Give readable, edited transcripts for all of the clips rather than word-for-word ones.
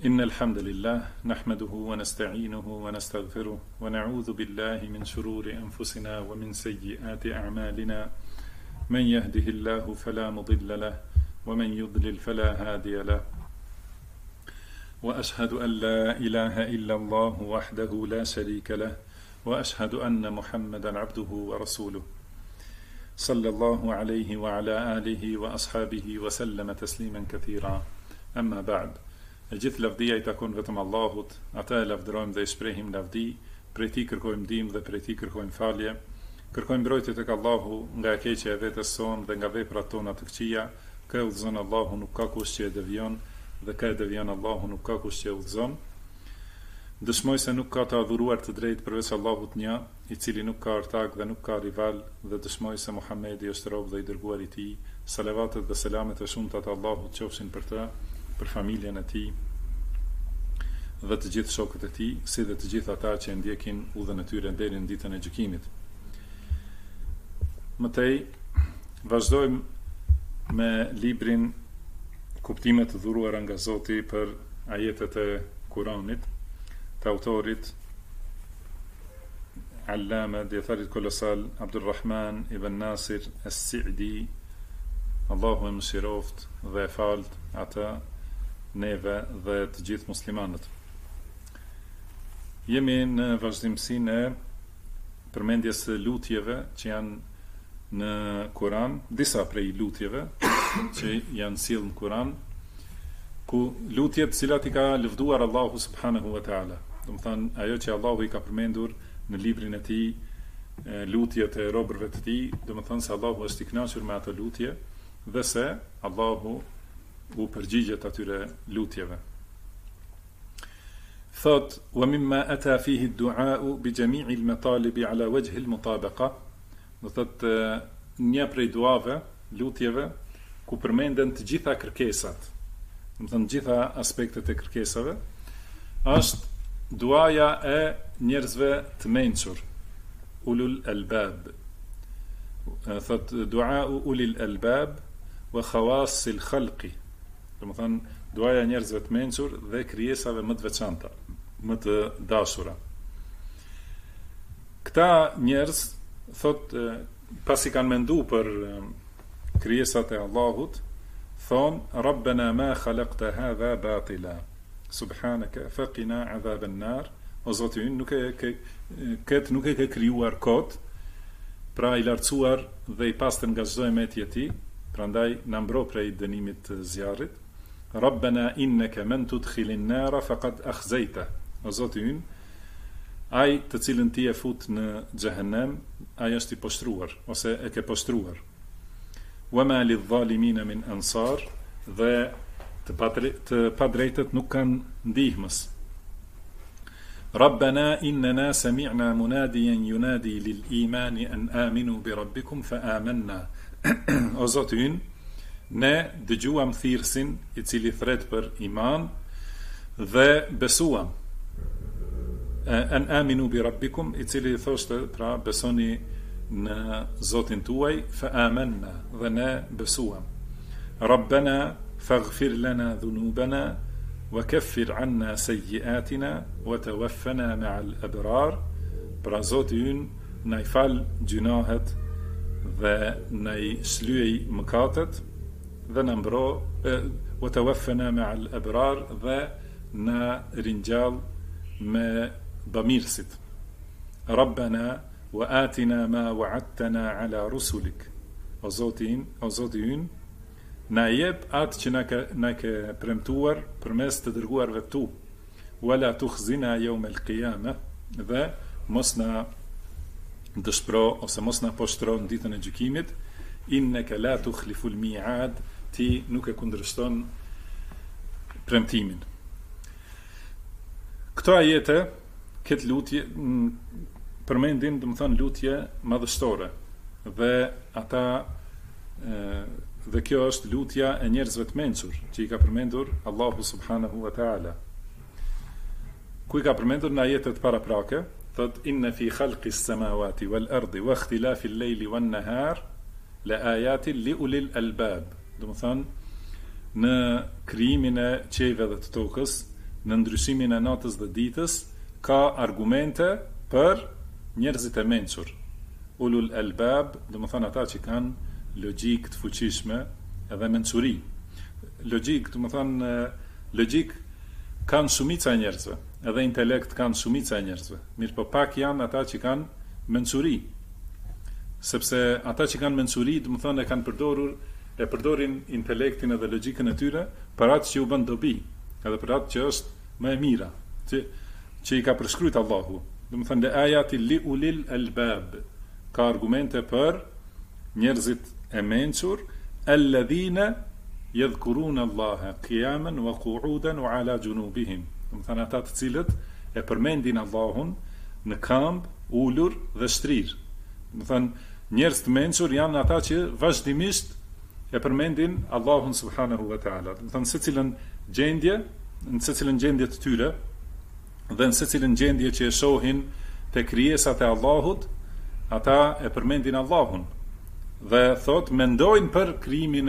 إن الحمد لله نحمده ونستعينه ونستغفره ونعوذ بالله من شرور أنفسنا ومن سيئات أعمالنا من يهده الله فلا مضل له ومن يضلل فلا هادي له وأشهد أن لا إله إلا الله وحده لا شريك له وأشهد أن محمدا عبده ورسوله صلى الله عليه وعلى آله وأصحابه وسلم تسليما كثيرا أما بعد. E gjithë lavdia I takon vetëm Allahut, ata e lavdërojmë dhe I shprehim lavdi, prej Tij kërkojmë ndihmë dhe prej Tij kërkojmë falje. Kërkojmë mbrojtje tek Allahu nga e keqja e vetes sonë dhe nga veprat tona të këqija. Kë e udhëzon Allahu nuk ka kush që e devion, dhe kë e devion Allahu nuk ka kush që e udhëzon. Dëshmoj se nuk ka të adhuruar të drejtë përveç Allahut një, I cili nuk ka ortak dhe nuk ka rival, dhe dëshmoj se Muhamedi është rob dhe I dërguar I Tij. Salavatet dhe selamet e shumta të Allahut qofshin për të, për familjen e tij dhe të gjithë shokët e tij, si dhe të gjithë ata që ndjekin udhën e tyre deri në ditën e gjykimit. Mëtej vazhdojmë me librin Kuptime të dhuruara nga Zoti për ajetet e Kuranit, të autorit Allama Dietarit Kolosal Abdulrahman ibn Nasir as-Sa'di, Allahu e mëshiroft dhe e falt ata, neve dhe të gjithë muslimanët. Jemi në vazhdimsinë e përmendjes së lutjeve që janë në Kur'an, disa prej lutjeve që janë sjellë në Kur'an, ku lutjet cilat I ka lëvduar Allahu subhanahu wa taala. Do të thonë ajo që Allahu I ka përmendur në librin e tij, lutjet e robërve të tij, do të thonë se Allahu është I kënaqur me ato lutje dhe se Allahu u përgjigjet atyre lutjeve. Thot, wa mimma ata fihi ad-du'a'u bi jami'i al-matalibi ala wajhi al-mutabaqa. Do thot një prej duave, lutjeve ku përmenden të gjitha kërkesat, do thënë gjitha aspektet e kërkesave, është duaja e njerëzve të mençur, ulul albab. Thot du'a'u ulil albab wa khawasil khalqi. Do të thënë duaja e njerëzve të mençur dhe krijesave më të veçanta, më të dashura. Këta njerëz thot pasi kanë menduar për krijesat e Allahut, thon Rabbana ma khalaqta hadha batila subhanaka faqina adhaban nar. O Zoti ynë, nuk e ke krijuar kot, pra I lartësuar dhe I pastër nga çdo emeti I tij, prandaj na mbro prej dënimit të zjarrit. Rabbana innaka man tudkhilin nara faqad akhzayta. O Zoti ynë, ai të cilën ti e fut në xhehenem, ai është I poshtruar ose e ke poshtruar. Wama lidh-dhalimin min ansar, dhe të padrejtët nuk kanë ndihmës. Rabbana innana sami'na munadiyan yunadi lil-iman an aminu bi rabbikum fa amanna. O Zoti ynë, ne dëgjuam thirrsin I cili thret për iman dhe besuam. An aminu bi rabbikum, I cili thoshte, pra besoni në Zotin tuaj, fa amanna, dhe ne besuam. Rabbana faghfir lana dhunubana wa kaffir anna sayyi'atina wa tawaffana ma'al abrar. Pra Zoti ynë, na I fal gjunahet dhe na I shlyej mëkatet dhe na mbro, wa tawaffana ma'al abrar, dhe na ringjall me bamirësit. Rabbana wa atina ma wa'adtana ala rusulik. O Zoti ynë, na jep atë që na ke premtuar përmes të dërguarve tu. Wala tukhzina yawm al-qiyamah, dhe mos na dëshpro ose mos na poshtro në ditën e gjykimit. Innaka la tukhlifu al-mi'ad, ti nuk e kundërshton premtimin. Këto ajete, këtë lutje përmendin, do të thonë lutje madhështore, dhe ata dhe kjo është lutja e njerëzve të mençur që I ka përmendur Allahu subhanahu wa taala. Ku I ka përmendur në ajetet paraprake, thot inna fi khalqis samawati wal ardi wa ikhtilafil layli wan nahar la ayatin li ulil albab. Do të thonë në krijimin e qiejve dhe të tokës në ndryshimin e natës dhe ditës, ka argumente për njerëzit e mençur. Ulul albab, do të thonë ata që kanë logjik të fuqishme edhe mençuri. Logjik, do të thonë logjik kanë shumica e njerëzve, edhe intelekt kanë shumica e njerëzve. Mirë po pak janë ata që kanë mençuri. Sepse ata që kanë mençuri, do të thonë e përdorin intelektin edhe logjikën e tyre për atë që u bën dobi, edhe për atë që është më e mira, që i ka preskrujt Allahu. Do të thonë ayati li ulil albab, ka argumente për njerëzit e mençur, alladhina yadhkuruna Allaha qiyaman wa qu'udan wa ala junubihim. Do të thonë ata të cilët e përmendin Allahun në këmbë, ulur dhe shtrir. Do të thonë njerëz të mençur janë ata që vazhdimisht e përmendin Allahun subhanahu wa taala. Do të thonë në secilën gjendje të tyre dhe në secilën gjendje që e shohin te krijesat e Allahut, ata e përmendin Allahun dhe thot mendojnë për krijimin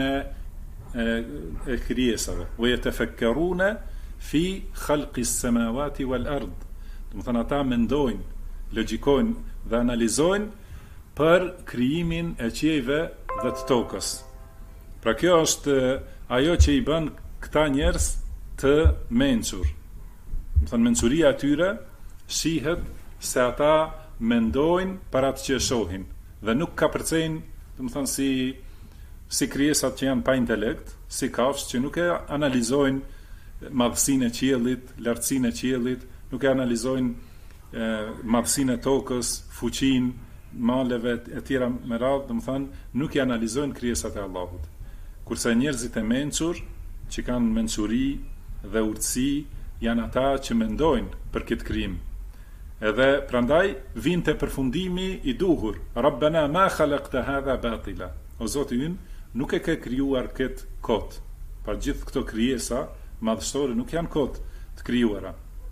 e krijesave. Wa yatafakkaruna fi khalqi as-samawati wal ard. Do të thonë ata mendojnë, logjikojnë dhe analizojnë për krijimin e qiejve dhe të tokës. Pra kjo është ajo që i bën këta njerëz të mençur. Do të thonë mençuria e tyre shihet se ata mendojnë për atë që e shohin dhe nuk ka përcejnë, do të thonë si krijesat që janë pa intelekt, si kafshë që nuk e analizojnë madhësinë e qiellit, lartësinë e qiellit, nuk e analizojnë madhësinë e tokës, fuqinë, maleve e tjera me radhë, do të thonë nuk i analizojnë krijesat e Allahut. Kurse njerëzit e mençur, që kanë mençuri dhe urtësi, janë ata që mendojnë për këtë krijim. Edhe prandaj vjen te përfundimi i duhur, Rabbana ma khalaqta hadha batila. O Zoti ynë, nuk e ke krijuar këtë kot. Pa gjithë këto krijesa madhështore nuk janë kot të krijuara.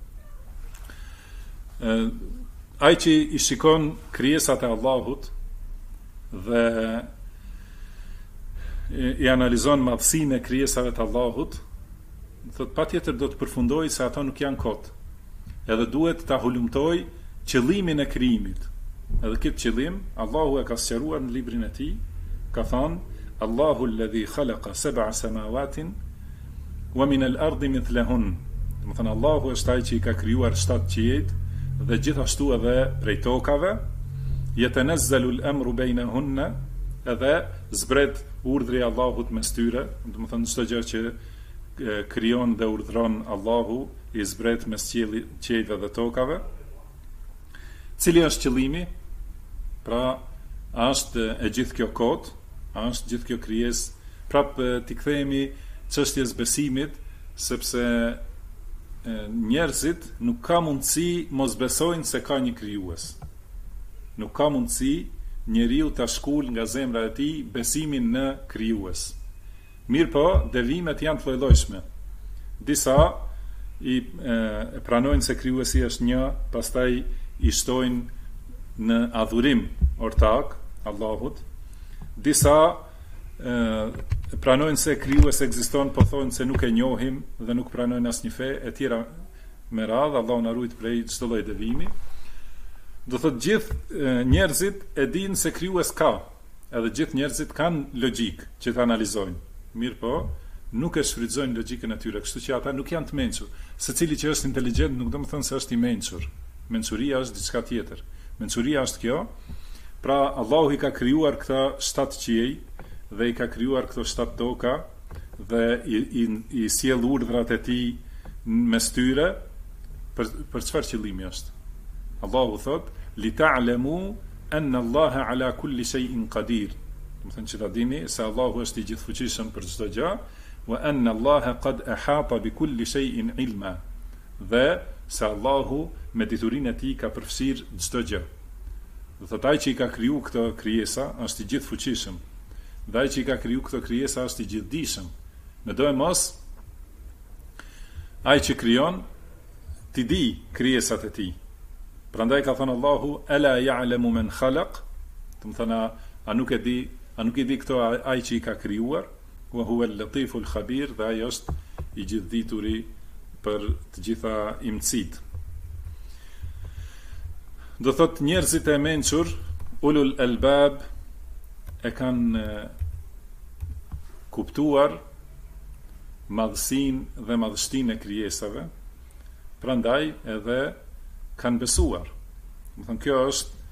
Ai që i shikon krijesat e Allahut dhe i analizon madhësinë e krijesave të Allahut, thot patjetër do të përfundojë se ato nuk janë kot. Edhe duhet ta hulumtoj qëllimin e krijimit. Edhe këtë qëllim Allahu e ka sqaruar në librin e tij, ka thënë Allahu alladhi khalaqa sab'a samawatin wa min al-ardi mithlahun. Do të thënë Allahu është ai që i ka krijuar 7 qiejt dhe gjithashtu edhe prej tokave, yatanazzalu al-amru bainahunna, edhe zbret urdhri i Allahut mes tyre, do të thënë çdo gjë që krijon dhe urdhron Allahu i zbret mes qiejve dhe tokave. Cili është qëllimi? Pra, është e gjithë kjo kot, është gjithë kjo krijesë, prapë t'i kthehemi çështjes besimit, sepse njerëzit nuk ka mundësi mos besojnë se ka një krijues. Nuk ka mundësi njeriu ta shkull nga zemra e tij besimin në krijues. Mirë po, devimet janë të lloj-llojshme. Disa i pranojnë se krijuesi është një, pastaj i shtojnë në adhurim ortak Allahut. Disa pranojnë se krijuesi ekziston, po thonë se nuk e njohim dhe nuk pranojnë asnjë fe e tjera me radhë. Allahu na ruaj prej çdo lloji devijimi. Do thotë gjithë njerëzit e dinë se krijues ka, edhe gjithë njerëzit kanë logjik që ta analizojnë. Mirë po, nuk e shfrytëzojnë logjikën e tyre, kështu që ata nuk janë të mençur. Secili që është inteligjent nuk do të thonë se është i mençur. Mençuria është diçka tjetër. Mençuria është kjo. Pra Allahu i ka krijuar këta 7 qiej dhe i ka krijuar këto 7 toka dhe i sjell urdhrat e tij mes tyre për çfarë qëllimi është? Allahu thot li ta'lamu anna Allaha ala kulli shay'in qadir. Do të thënë që ta dini se Allahu është i gjithfuqishëm për çdo gjë, wa anna Allaha qad ahata bi kulli shay'in ilma. Dhe se Allahu me diturinë e tij ka përfshirë çdo gjë. Do thotë ai që i ka kriju këto krijesa është i gjithfuqishëm. Dhe ai që i ka kriju këto krijesa është i gjithdijshëm. Në do e mos ai që krijon ti di krijesat e tij. Prandaj ka thënë Allahu ala ya'lamu man khalaq, do të thënë a nuk e di këto ai që i ka krijuar, wa huwa al-latiful khabir, dhe ai është i gjithdituri për të gjitha imësit. Do thot njerëzit e mençur, ulul albab, e kanë kuptuar madhësinë dhe madhështinë e krijesave, prandaj edhe kanë besuar. Do thon kjo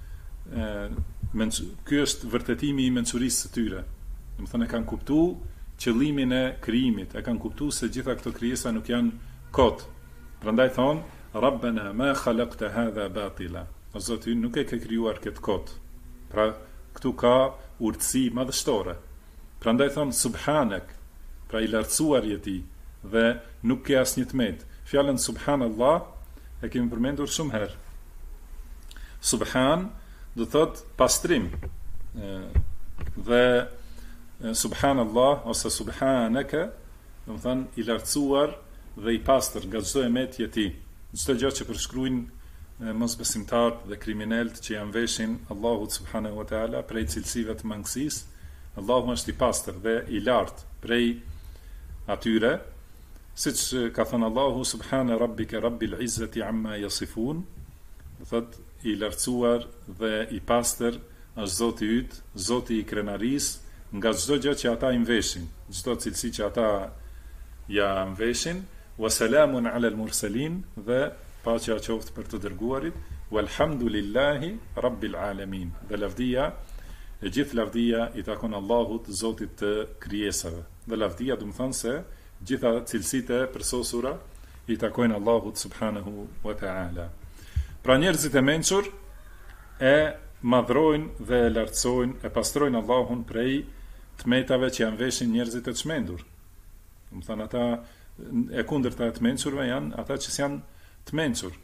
është vërtetimi i mençurisë së tyre. Do thon e kanë kuptuar qëllimin e krijimit, e kanë kuptuar se gjitha këto krijesa nuk janë kot. Prandaj thon Rabbana ma khalaqta hadha batila. O Zoti, nuk e ke krijuar këtë kot. Pra këtu ka urtësi madhështore. Prandaj thon subhanak, pra i lartësuar je ti dhe nuk ke asnjë tmet. Fjalën subhanallah e kemi përmendur shumë herë. Subhan do thot pastrim. Dhe subhanallah ose subhanaka do thon i lartësuar dhe i pastër nga çdo emet je ti. Çdo gjë që përshkruajnë mosbesimtarët dhe kriminalët që janë veshin Allahut subhanahu wa taala prej cilësive të mangësisë. Allahu është i pastër dhe i lartë prej atyre, siç ka thënë Allahu subhana rabbika rabbil izzati amma yasifun, do thot i lartësuar dhe i pastër është Zoti yt, Zoti i krenarisë nga çdo gjë që ata i veshin, çdo cilësi që ata ja veshin. Wa salamun ala al mursalin, dhe paqja qoftë për të dërguarit. Walhamdulillahi rabbil alamin. Dhe lavdia, e gjithë lavdia i takon Allahut, Zotit të krijesave. Dhe lavdia do të thonë se gjitha cilësitë e përsosura i takojnë Allahut subhanahu wa taala. Pra njerëzit e mençur e madhrojnë dhe e lartësojnë, e pastrojnë Allahun prej tmetave që janë veshin njerëzit e çmendur. Do të thonë ata e kundërta e të mençurve janë ata që janë të mençur.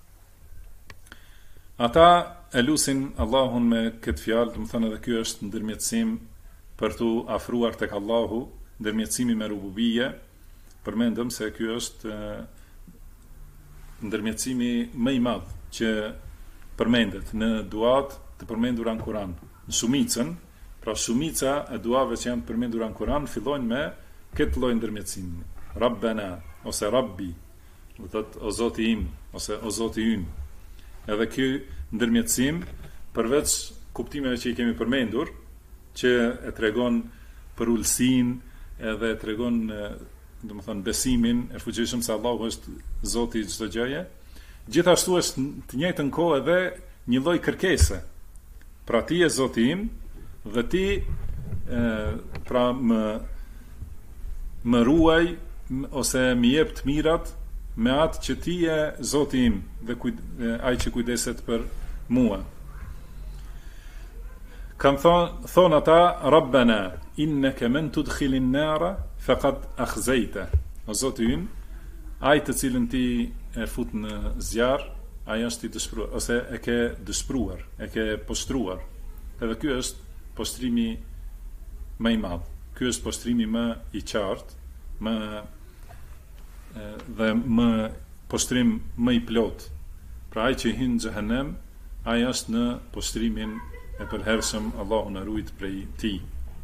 Ata e lusin Allahun me këtë fjalë, do të thonë edhe ky është ndërmjetësim për tu afruar tek Allahu, ndërmjetësimi me rububie. Përmendëm se ky është ndërmjetësimi më i madh që përmendet në duat të përmendura në Kur'an. Në shumicën, pra shumica e duave që janë të përmendura në Kur'an fillojnë me këtë lloj ndërmjetësimi. Rabbana ose Rabbi, do thot o Zoti im ose o Zoti ynë. Edhe ky ndërmjetësim, përveç kuptimeve që i kemi përmendur, që e tregon për ulësinë, edhe e tregon domethënë besimin e fuqishëm se Allahu është Zoti i çdo gjëje, gjithashtu është të njëjtën kohë edhe një lloj kërkese. Pra ti je Zoti im dhe ti pra më ruaj ose më jep të mirat me atë që ti je Zoti im dhe ai që kujdeset për mua. Kan thon ata Rabbana innaka man tudkhilin nara faqad akhzayta. O Zoti im, ai të cilën ti e fut në zjarr, ai është i dëshpëruar ose e ke dëshpëruar, e ke poshtruar. Edhe ky është poshtrimi më i madh. Ky është poshtrimi më i qartë, dhe më poshtrim më i plot. Pra ai që hyn në xhehenem, ai është në poshtrimin e përhershëm, Allahu na ruaj prej tij.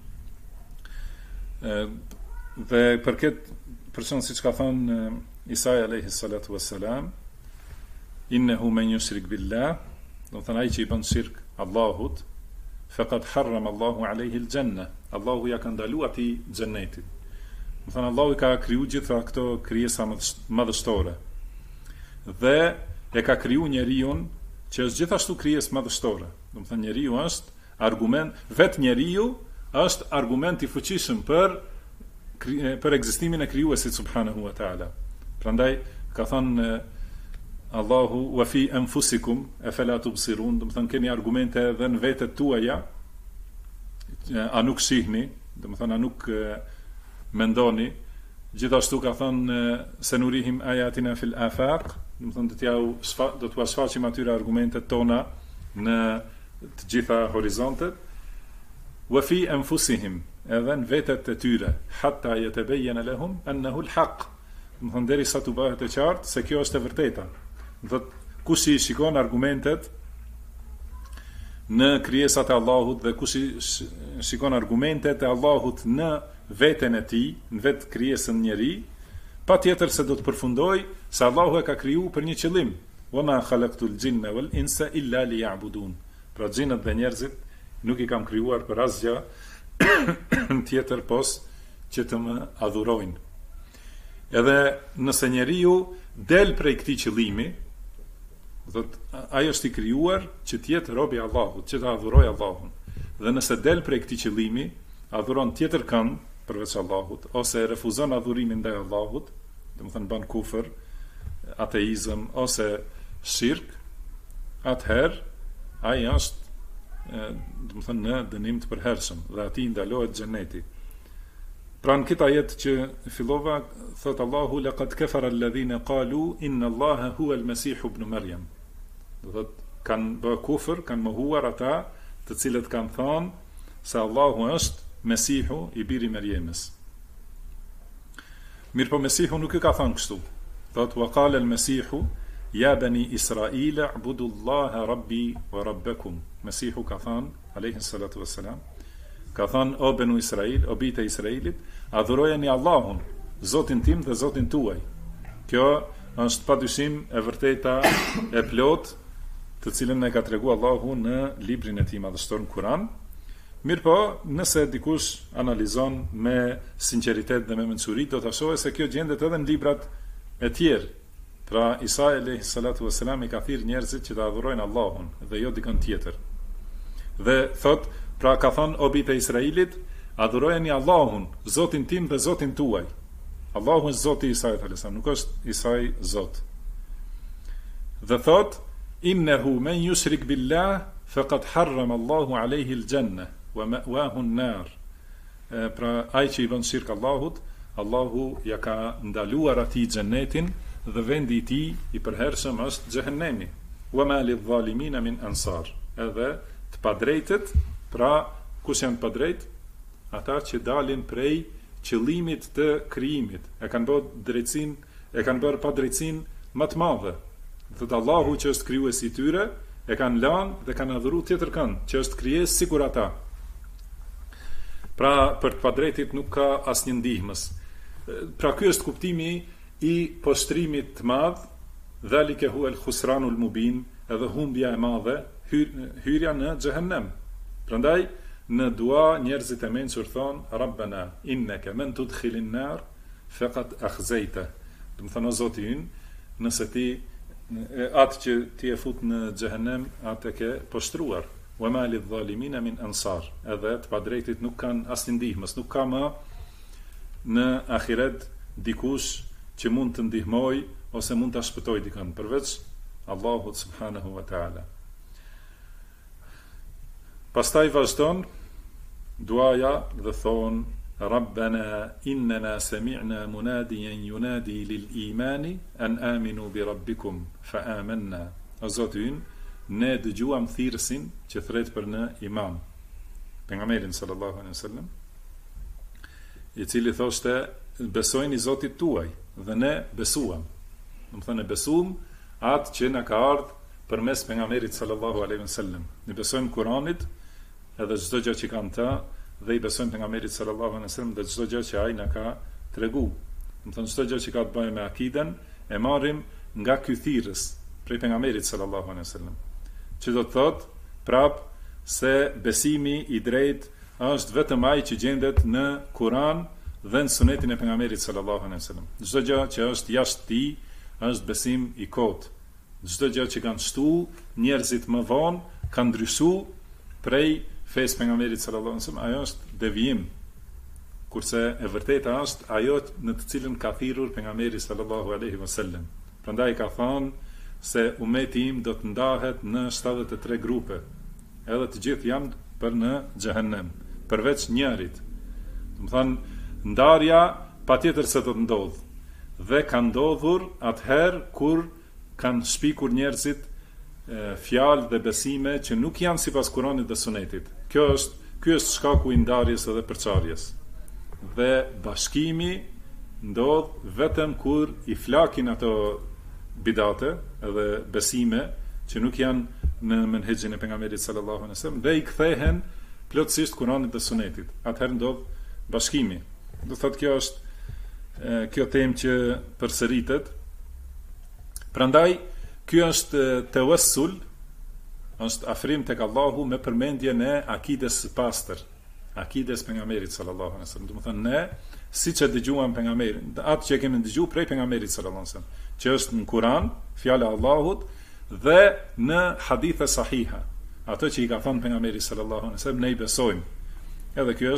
Dhe për këtë person, siç ka thënë Isa alayhi salatu wassalam, innahu man yushrik billah, do të thënë ai që i bën shirk Allahut, faqad harrama Allahu alayhi al-janna. Allahu ja ka ndaluar atij xhenetin. Do thënë Allahu ka kriju gjitha këto krijesa madhështore. Dhe e ka kriju njeriu që është gjithashtu krijesë madhështore. Do thënë njeriu është argument, vetë njeriu është argument i fuqishëm për ekzistimin e krijuesit subhanahu wa taala. Prandaj ka thënë Allahu wa fi anfusikum afala tubsirun, do thënë keni argumente edhe në vetet tuaja, a nuk shihni, do thënë a nuk mendoni. Gjithashtu ka thënë se nurihim ayatina fil afaq, do thënë do t'u shfaqim atyre argumentet tona në të gjitha horizontet. Wa fi anfusihim, edhe në vetet e tyre, hatta yatabayyana lahum annahu al-haq. Do thënë derisa t'u bëhet e qartë se kjo është e vërteta. Do thotë kush i shikon argumentet në krijesat e Allahut dhe kush i shikon argumentet e Allahut në veten e tij, në vetë krijesën njeri, patjetër se do të përfundoj se Allahu e ka kriju për një qëllim. Wa ma khalaqtul jinna wal insa illa liya'budun. Pra xhinët dhe njerëzit nuk i kam krijuar për asgjë tjetër pos që të më adhurojnë. Edhe nëse njeriu del prej këtij qëllimi, ai është i krijuar që të jetë rob i Allahut, që të adhurojë Allahun. Dhe nëse del prej këtij qëllimi, adhuron tjetër kënd përveç Allahut, ose refuzon adhurimin ndaj Allahut, domethënë bën kufër, ateizëm ose shirk, atëherë ai është domethënë në dënim të përhershëm dhe atij ndalohet xheneti. Pra në këtë ajet që fillova, thot Allahu laqad kafara alladhina qalu inna Allaha huwa al-Masih ibn Maryam. Do thot kanë bërë kufër, kanë mohuar ata të cilët kanë thënë se Allahu është Mesihu i biri Merjemës. Mirë po Mesihu nuk i ka thënë kështu. Thot wa qala al-Mesihu ja bani Israila ubudu Allaha rabbi wa rabbakum. Mesihu ka thënë alayhi salatu wassalam, ka thënë o benu Israil, o bijtë e Israilit, adhurojeni Allahun, Zotin tim dhe Zotin tuaj. Kjo është padyshim e vërteta e plot, të cilën ne ka treguar Allahu në librin e tij madhështor në Kur'an. Mirë po, nëse dikush analizon me sinqeritet dhe me mençuri, do të shohë se kjo gjendet edhe në librat e tjerë. Pra Isa alayhi salatu wassalam i ka thirrë njerëzit që të adhurojnë Allahun dhe jo dikën tjetër. Dhe thot, pra ka thënë o bijtë e Israilit, adhurojeni Allahun, Zotin tim dhe Zotin tuaj. Allahu është Zoti i Isait alayhis salam, nuk është Isai Zot. Dhe thot, innehu men yushrik billah faqad harrama Allahu alayhi al-janna wa ma'wahu an-nar. Pra ai që i bën shirk Allahut, Allahu ja ka ndaluar atij xhenetin dhe vendi i tij i përhershëm është xhehenemi. Wa ma lidh-dhalimin min ansar. Edhe të padrejtët, pra kush janë të padrejt? Ata që dalin prej qëllimit të krijimit, e kanë bërë drejtsin, e kanë bërë padrejtsin më të madhe. Thot Allahu që është krijuesi i tyre, e kanë lanë dhe kanë adhuruar tjetër kënd, që është krijesë sikur ata. Pra për të padrejtit nuk ka asnjë ndihmës. Pra ky është kuptimi i poshtrimit të madh, dhalika huwa al-khusranul mubin, edhe humbja e madhe, hyrja në xhehenem. Prandaj në dua njerëzit e mençur thon Rabbana innaka man tudkhilin nar faqad akhzayta. Do të thonë o Zoti ynë, nëse ti atë që ti e fut në xhehenem, atë ke poshtruar. Wa ma lidh-dhalimin min ansar. Edhe të padrejtit nuk kanë asnjë ndihmës, nuk ka më në ahiret dikush që mund të ndihmoj ose mund ta shpëtoj dikën përveç Allahut subhanahu wa taala. Pastaj vazhdon duaja dhe thon Rabbana innana sami'na munadiyan yunadi lil imani an aminu bi rabbikum fa amanna. O Zoti ynë, ne dëgjuam thirrësin që thret për në iman. Pejgamberin sallallahu alaihi wasallam, i cili thoshte besojni Zotit tuaj, dhe ne besuam. Do të thënë besuam atë që na ka ardhur përmes pejgamberit sallallahu alaihi wasallam. Ne besojmë Kuranit edhe çdo gjë që kanë ta, dhe i besojmë pejgamberit sallallahu alaihi wasallam dhe çdo gjë që ai na ka treguar. Do të thënë çdo gjë që ka të bëjë me akiden e marrim nga ky thirrës prej pejgamberit sallallahu alaihi wasallam. Që do të thotë prap se besimi i drejtë është vetëm ai që gjendet në Kur'an dhe në sunetin e pejgamberit sallallahu alaihi wasallam. Çdo gjë që është jashtë tij është besim i kot. Çdo gjë që kanë shtuar njerëzit më vonë kanë ndryshuar prej fesë pejgamberit sallallahu alaihi wasallam, ajo është devijim. Kurse e vërteta është ajo në të cilën ka thirrur pejgamberi sallallahu alaihi wasallam. Prandaj ka thënë se umeti im do të ndahet në 73 grupe, edhe të gjithë janë për në xhehenem, përveç njërit. Do të thonë ndarja patjetër se do të ndodh. Dhe ka ndodhur atëherë kur kanë shpikur njerëzit fjalë dhe besime që nuk janë sipas Kuranit dhe Sunetit. Ky është shkaku i ndarjes edhe përçarjes. Dhe bashkimi ndodh vetëm kur i flakin ato bidate edhe besime që nuk janë në menhexhin e pejgamberit sallallahu alaihi wasallam dhe i kthehen plotësisht Kuranit dhe Sunetit. Atëherë ndodh bashkimi. Do thotë kjo është kjo temë që përsëritet. Prandaj, ky është tawassul, është afrim tek Allahu me përmendjen e akides së pastër, akides pejgamberit sallallahu alaihi wasallam. Do të thonë ne, siç e dëgjuam pejgamberin, atë që kemi dëgjuar prej pejgamberit sallallahu alaihi wasallam, që është në Kur'an, fjala e Allahut, dhe në hadithe sahiha, ato që i ka thënë pejgamberi sallallahu alaihi wasallam, ne i besojmë. Edhe kjo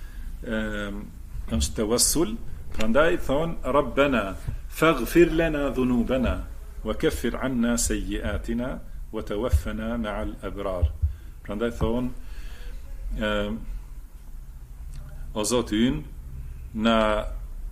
është tawassul. Prandaj thon Rabbana faghfir lana dhunubana wa kaffir anna sayyi'atina wa tawaffana ma'al abrar. Prandaj thon o Zoti ynë, na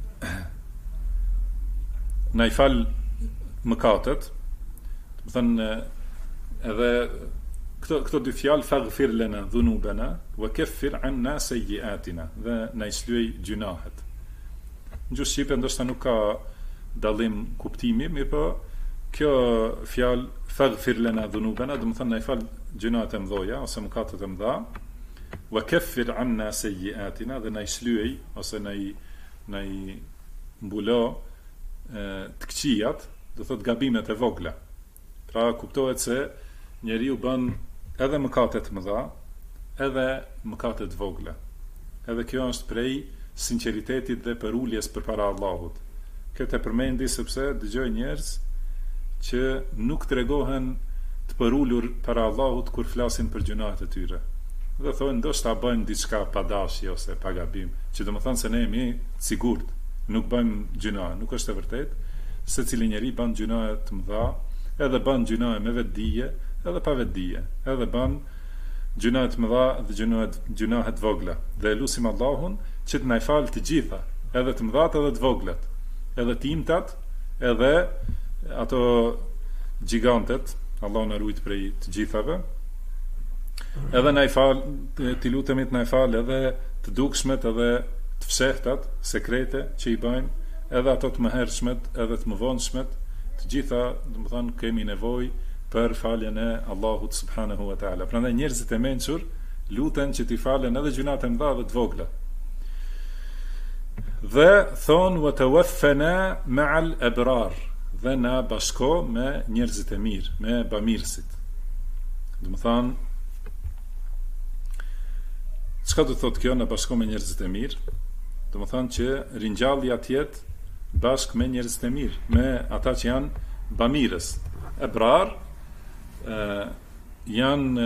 i fal mëkatet. Do të thënë edhe këto dy fjalë, faghfir lana dhunubana wa kaffir anna sayyi'atina, dhe na i shlyej gjunahet. Në gjuhë shqipe ndoshta nuk ka dallim kuptimi, mirë po kjo fjalë faghfir lana dhunubana do të thonë na i fal gjunahet e mëdha ose mëkatet e mëdha, wa kaffir anna sayyi'atina, dhe na i shlyej ose na i mbulo të këqijat, do thotë gabimet e vogla. Pra kuptohet se njeriu bën edhe mëkate të mëdha, edhe mëkate të vogla. Edhe kjo është prej sinqeritetit dhe përuljes përpara Allahut. Këtë e përmendi sepse dëgjoj njerëz që nuk tregohen të përulur para Allahut kur flasin për gjunahet e tyre. Dhe thonë ndoshta bëjmë diçka pa dashje ose pa gabim, që do të thonë se ne jemi të sigurt, nuk bëjmë gjuna. Nuk është e vërtetë. Secili njeri bën gjunahe të mëdha, edhe bën gjunahe me vetdije, edhe pa vetdije, edhe bën gjunahe të mëdha dhe gjunahe të vogla. Dhe lutim Allahun që të na i fal të gjitha, edhe të mëdhat edhe të voglat, edhe të imtat, edhe ato gigantet, Allah na ruajt prej të gjithave. Edhe na i fal, të lutemi të na i fal edhe të dukshmet, edhe të fshehtat, sekrete që i bëjmë, edhe ato të mëhershmet, edhe të mëvonshmet, të gjitha, do të thonë, kemi nevojë për faljen e Allahut subhanahu wa taala. Prandaj njerëzit e mençur luten që t'i falen edhe gjunat e mëdha dhe të vogla. Dhe thonë wa tawaffana ma'al abrar, dhe na bashko me njerëzit e mirë, me bamirësit. Do të thonë, çka do të thotë kjo, na bashko me njerëzit e mirë? Do të thonë që ringjallja të jetë bashkë me njerëzit e mirë, me ata që janë bamirës. Ebrar janë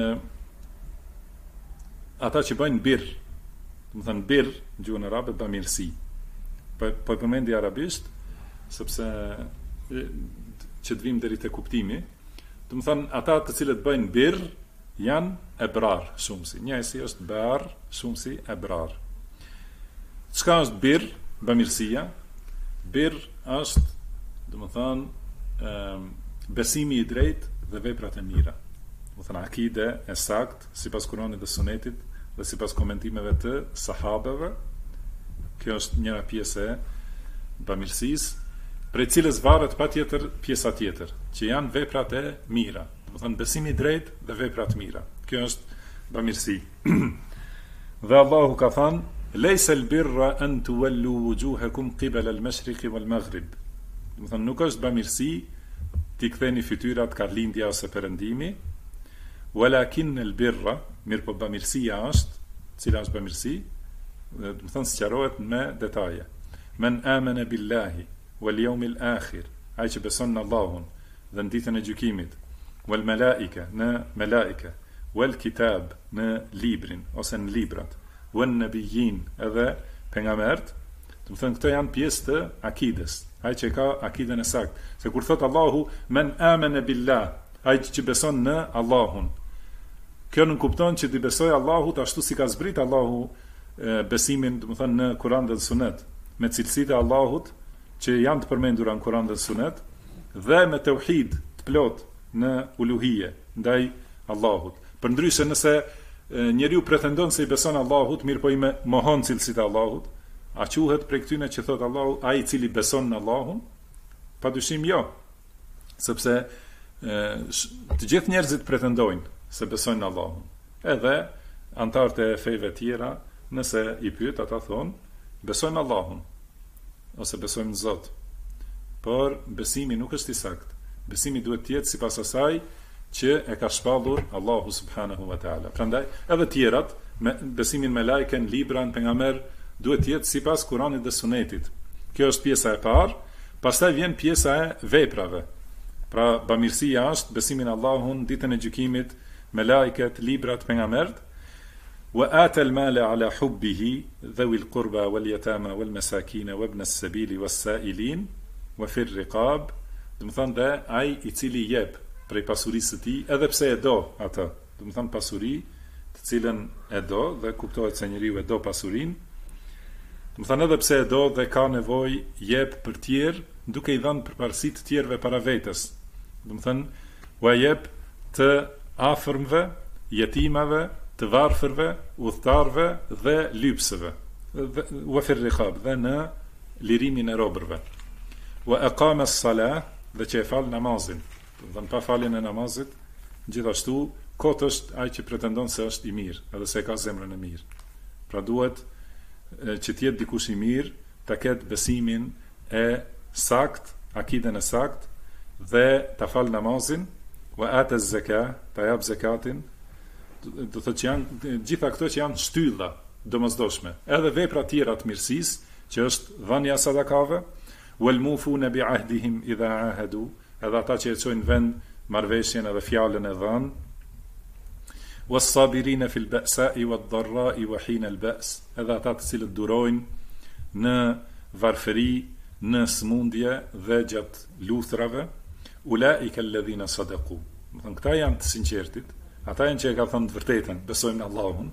ata që bëjnë birr. Do të thënë birr në gjuhën arabe bamirësi. Po përmendi arabisht sepse që të vim deri te kuptimi. Do të thënë ata të cilët bëjnë birr janë ebrar, shumsi. Njësi është bar, shumsi ebrar. Çka është birr, bamirësia? Birr është, do të thënë, besimi i drejtë dhe veprat e mira. Do të thënë akide e saktë sipas Kuranit dhe Sunetit dhe sipas komentimeve të sahabeve. Kjo është njëra pjesë e bamirësisë, prej cilës varet patjetër pjesa tjetër, që janë veprat e mira. Do të thënë besimi i drejtë dhe veprat mira. Kjo është bamirësi. Dhe Allahu ka thënë: "Laysa al-birra an tuwallu wujuhakum qibala al-mashriqi wal-maghrib." Do të thënë nuk është bamirësi t'i ktheni fytyrat ka lindja ose perëndimi, walakin al-birra, mirë po bamirësia është, cila është bamirësi, do të thënë sqarohet me detaje. Men amana billahi wal yawmil akhir, ai që beson në Allahun dhe në ditën e gjykimit, wal malaika, në malaika, wal kitab, në librin ose në librat, wan nabiyyin, edhe pejgambert. Do të thënë këto janë pjesë të akides. Ai që ka akiden e saktë. Se kur thot Allahu men amana billah, ai që beson në Allahun. Kjo nuk kupton që ti besoj Allahut ashtu si ka zbrit Allahu besimin, do të thënë në Kur'an dhe Sunet, me cilësitë e Allahut që janë të përmendura në Kur'an dhe Sunet, dhe me tauhid të plot në uluhije ndaj Allahut. Përndryshe nëse njeriu pretendon se i beson Allahut, mirë po i mohon cilësitë e Allahut, a quhet prej këtyne që thot Allahu ai i cili beson në Allahun? Padyshim jo. Sepse të gjithë njerëzit pretendojnë se besojnë në Allahun. Edhe antarët e fejve tjera, nëse i pyet, ata thonë besojnë në Allahun. ose besojmë në Zot. Por besimi nuk është i saktë. Besimi duhet të jetë sipas asaj që e ka shpallur Allahu subhanahu wa taala. Prandaj edhe tjerat, besimin me lajken, libra, pejgamber, duhet të jetë sipas Kuranit dhe Sunetit. Kjo është pjesa e parë, pastaj vjen pjesa e veprave. Pra bamirësia është besimin Allahun, ditën e gjykimit, me lajket, librat, pejgambert. Wa ata al-mala ala hubbihi dhawi al-qurba wal-yatama wal-masakin wa ibn as-sabil was-sa'ilin wa fi ar-riqab. Do të thonë dhe ai i cili jep prej pasurisë së tij, edhe pse e do atë. Do të thonë pasuri të cilën e do dhe kuptohet se njeriu e do pasurinë. Do të thonë edhe pse e do dhe ka nevojë, jep për tjerë, duke i dhënë përparësi të tjerëve para vetes. Do të thonë u jep të afërmve, jetimave, të varfërve, udhëtarve dhe lypsëve. Wa fi ar-riqab, dhe në lirimin e robërve. Wa aqama as-salah, dhe që e fal namazin. Dhe në pa faljen e namazit, gjithashtu kot është ai që pretendon se është i mirë, edhe se ka zemrën e mirë. Pra duhet që të jetë dikush i mirë, ta ketë besimin e sakt, akiden e sakt, dhe ta fal namazin, wa ata az-zakat, ta jap zakatin. Do thotë që janë gjitha këto që janë shtylla domosdoshme. Edhe vepra të tjera të mirësisë, që është dhënia sadakave, wal mufuna bi ahdihim idha ahadu, edhe ata që e çojnë vend marrveshjen edhe fjalën e dhënë, was sabirina fil ba'sa'i wad dharra'i wa hina al ba's, edhe ata të cilët durojnë në varfëri, në smundje dhe gjatë luthrave, ulaika alladhina sadaqu. Do të thonë këta janë të sinqertit, ata janë që e ka thënë të vërtetën, besojnë në Allahun.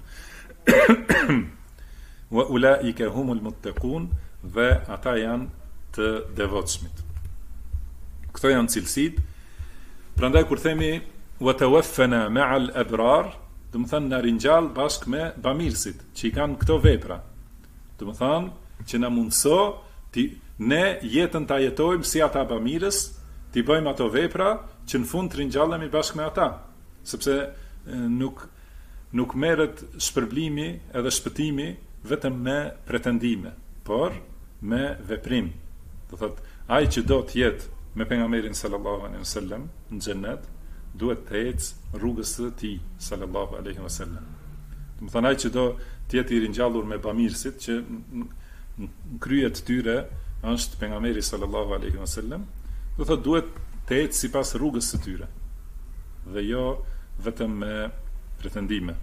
Wa ulaika humul muttaqun, dhe ata janë të devotshmit. Këto janë cilësitë. Prandaj kur themi wa tawaffana ma'a al-abrar, do të thonë na ringjall bashkë me bamirësit që i kanë këto vepra. Do të thonë që na mundso ne jetën ta jetojmë si ata bamirës, ti bëjmë ato vepra që në fund të ringjallemi bashkë me ata, sepse nuk merret shpërblimi edhe shpëtimi vetëm me pretendime, por me veprim. Do thotë ai që do të jetë me pejgamberin sallallahu alaihi wasallam në xhennet, duhet të ecë rrugës së tij sallallahu alaihi wasallam. Do të thonë ai që do të jetë i ringjallur me bamirësit, që në krye të tyre është pejgamberi sallallahu alaihi wasallam, do thotë duhet të ecë sipas rrugës së tyre, dhe jo vetëm me pretendime.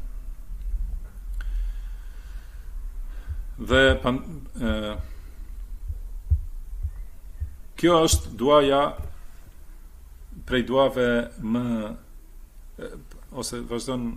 Dhe kjo është duaja prej duave më, ose vazhdon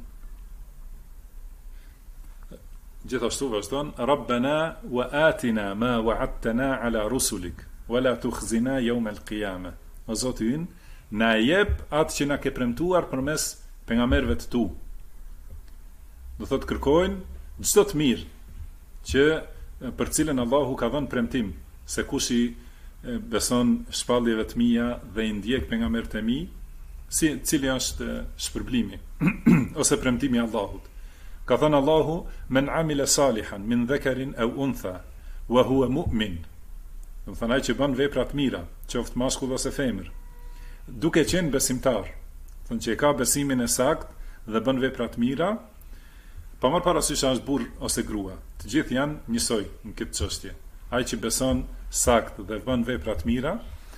gjithashtu vazhdon, Rabbana wa atina ma wa'adtana ala rusulik wa la tukhzina yawm al-qiyamah. O Zoti ynë, na jep atë që na ke premtuar përmes pejgamberëve të tu. Do thotë kërkojnë çdo të mirë që për cilën Allahu ka dhënë premtim, se kush i beson shpalljeve të mia dhe i ndjek pejgamberët e mi, cili është shpërblimi ose premtimi i Allahut. Ka thënë Allahu, men amila salihan min dhakarin aw untha wa huwa mu'min. Do të thonë ai që bën vepra të mira, qoftë mashkull ose femër, duke qenë besimtar, thonë që e ka besimin e sakt dhe bën vepra të mira, pa marrë parasysh është burr ose grua, të gjithë janë njësoj në këtë çështje. Ai që beson sakt dhe bën vepra të mira,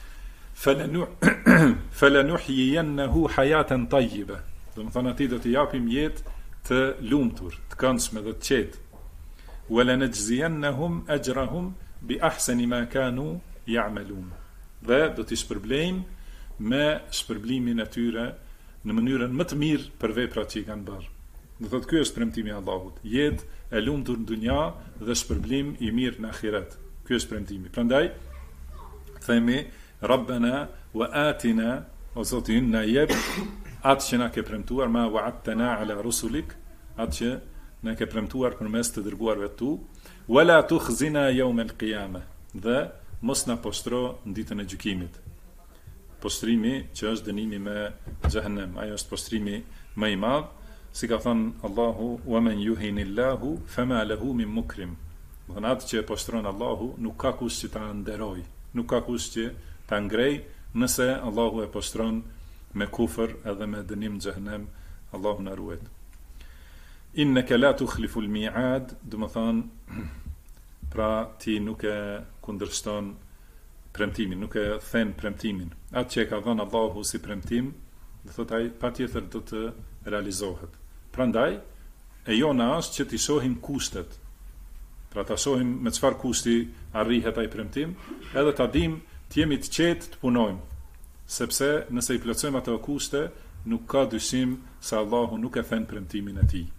falanuhyiyannahu hayatan tayyiba. Do të thonë atij do t'i japim jetë të lumtur, të këndshme dhe të qetë. Wala najziyannahum ajrahum bi ahsani ma kanu ya'malun. Dhe do t'i shpërblejmë me shpërblimin e tyre në mënyrën më të mirë për veprat që i kanë bërë. Do thotë ky është premtimi i Allahut, jetë e lumtur në dunja dhe shpërblim i mirë në ahiret. Ky është premtimi. Prandaj themi Rabbana wa atina, o Zoti ynë, na jep atë që na ke premtuar, ma wa'adtana ala rusulik, atë që na ke premtuar përmes të dërguarve tu, wala tukhzina yawm al-qiyamah, dhe mos na poshtro në ditën e gjykimit. Postrimi që është dënimi me xhehenem, ajo është postrimi më i madh, si ka thënë Allahu, wa man yuhinillahu fama lahu min mukrim. Do të atë që e poshtron Allahu nuk ka kush që ta nderoj, nuk ka kush që ta ngrej nëse Allahu e poshtron me kufër edhe me dënim në xhehenem. Allahu na ruaj. Innaka la tukhlifu al-mi'ad, do të thonë pra ti nuk e kundërshton premtimin, nuk e then premtimin. Atë që e ka dhënë Allahu si premtim, do thotë ai patjetër do të realizohet. Prandaj e jona është që t'i shohim kushtet. Pra ta shohim me çfarë kushti arrihet ai premtim, edhe ta dim të jemi të qetë të punojmë. Sepse nëse i plotësojmë ato kushte, nuk ka dyshim se Allahu nuk e then premtimin e tij.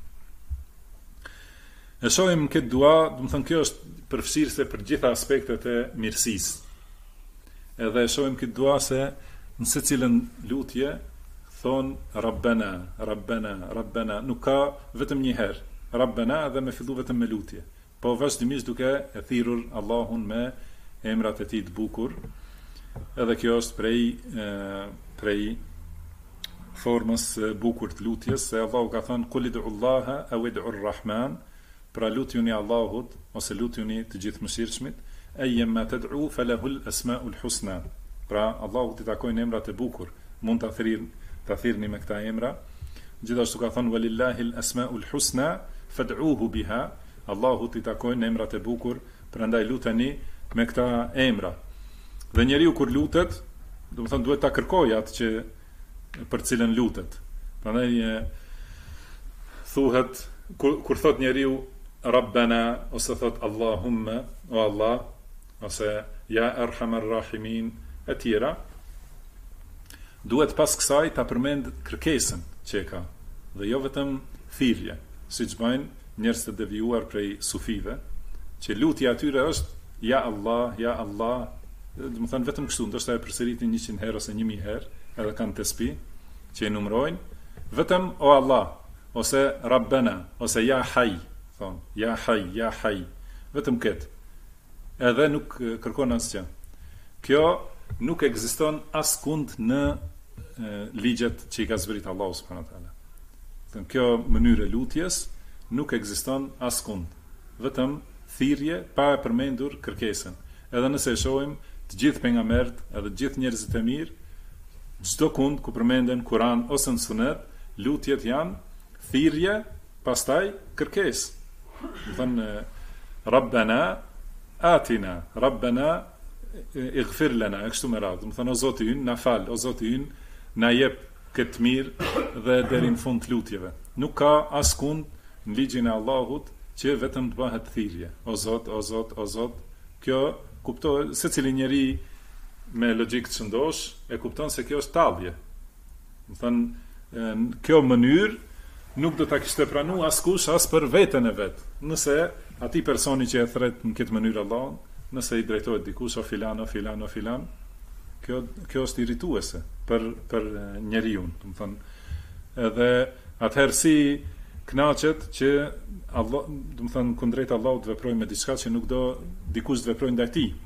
E shohim këtë dua, do të thënë kjo është përfshirëse për gjitha aspektet e mirësisë. Edhe e shohim këtë dua se në secilën lutje thon Rabbana, Rabbana, Rabbana, nuk ka vetëm një herë Rabbana dhe me fillu vetëm me lutje, po vazhdimisht duke e thirrur Allahun me emrat e tij të bukur. Edhe kjo është prej formës bukur të lutjes, se Allahu ka thënë Qul ud'ullaha aw ud'ur rahman, pra lutjuni Allahut ose lutjuni të gjithëmëshirshmit, ayyama tad'u falahul asmaul husna. Pra Allahu t'i takojnë emrat e bukur, mund ta thirrni me këta emra. Gjithashtu ka thënë walillahil asmaul husna fad'uhu biha, Allahu t'i takojnë emrat e bukur, prandaj luteni me këta emra. Dhe njeriu kur lutet, do të thonë duhet ta kërkojë atë që për cilën lutet. Prandaj thuhet kur thot njeriu Rabbana ose thot Allahumma o Allah ose ja arhamar rahimin e tjera, duhet pas kësaj ta përmend kërkesën që e ka dhe jo vetëm thirrje, siç bëjnë njerëz të devijuar prej sufive, që lutja atyre është ja Allah, do të thënë vetëm kështu, ndoshta e përsëritin 100 herë ose 1000 herë, edhe kanë tesbih që e numërojnë, vetëm o Allah, ose Rabbana, ose ja Hayy, thon, ja Hayy, vetëm këtë. Edhe nuk kërkon asgjë. Kjo nuk ekziston askund në ligjet që i ka zbrit Allahu subhanahu wa taala. Kjo mënyrë e lutjes nuk ekziston askund. Vetëm thirrje pa e përmendur kërkesën. Edhe nëse e shohim të gjithë pejgamberët, edhe të gjithë njerëzit e mirë, çdo kund ku përmenden Kur'an ose në Sunet, lutjet janë thirrje, pastaj kërkesë. Do thënë Rabbana atina, Rabbana ighfir lana, kështu me radhë. Do thënë o Zoti ynë, na fal, o Zoti ynë, na jep këtë mirë dhe deri në fund të lutjeve. Nuk ka askund në ligjin e Allahut që vetëm të bëhet thirrje. O Zot, o Zot, o Zot. Kjo kuptohet, secili njeri me logjikë të shëndosh e kupton se kjo është tallje. Do thënë kjo mënyrë nuk do ta kishte pranuar askush as për veten e vet. Nëse atij personi që e thret në këtë mënyrë Allahun, nëse i drejtohet dikush o filan, kjo është irrituese për njeriu, do të thonë. Edhe atëherë si kënaqet që Allah, do të thonë kundrejt Allahut të veprojë me diçka që nuk do dikush të veprojë ndaj tij.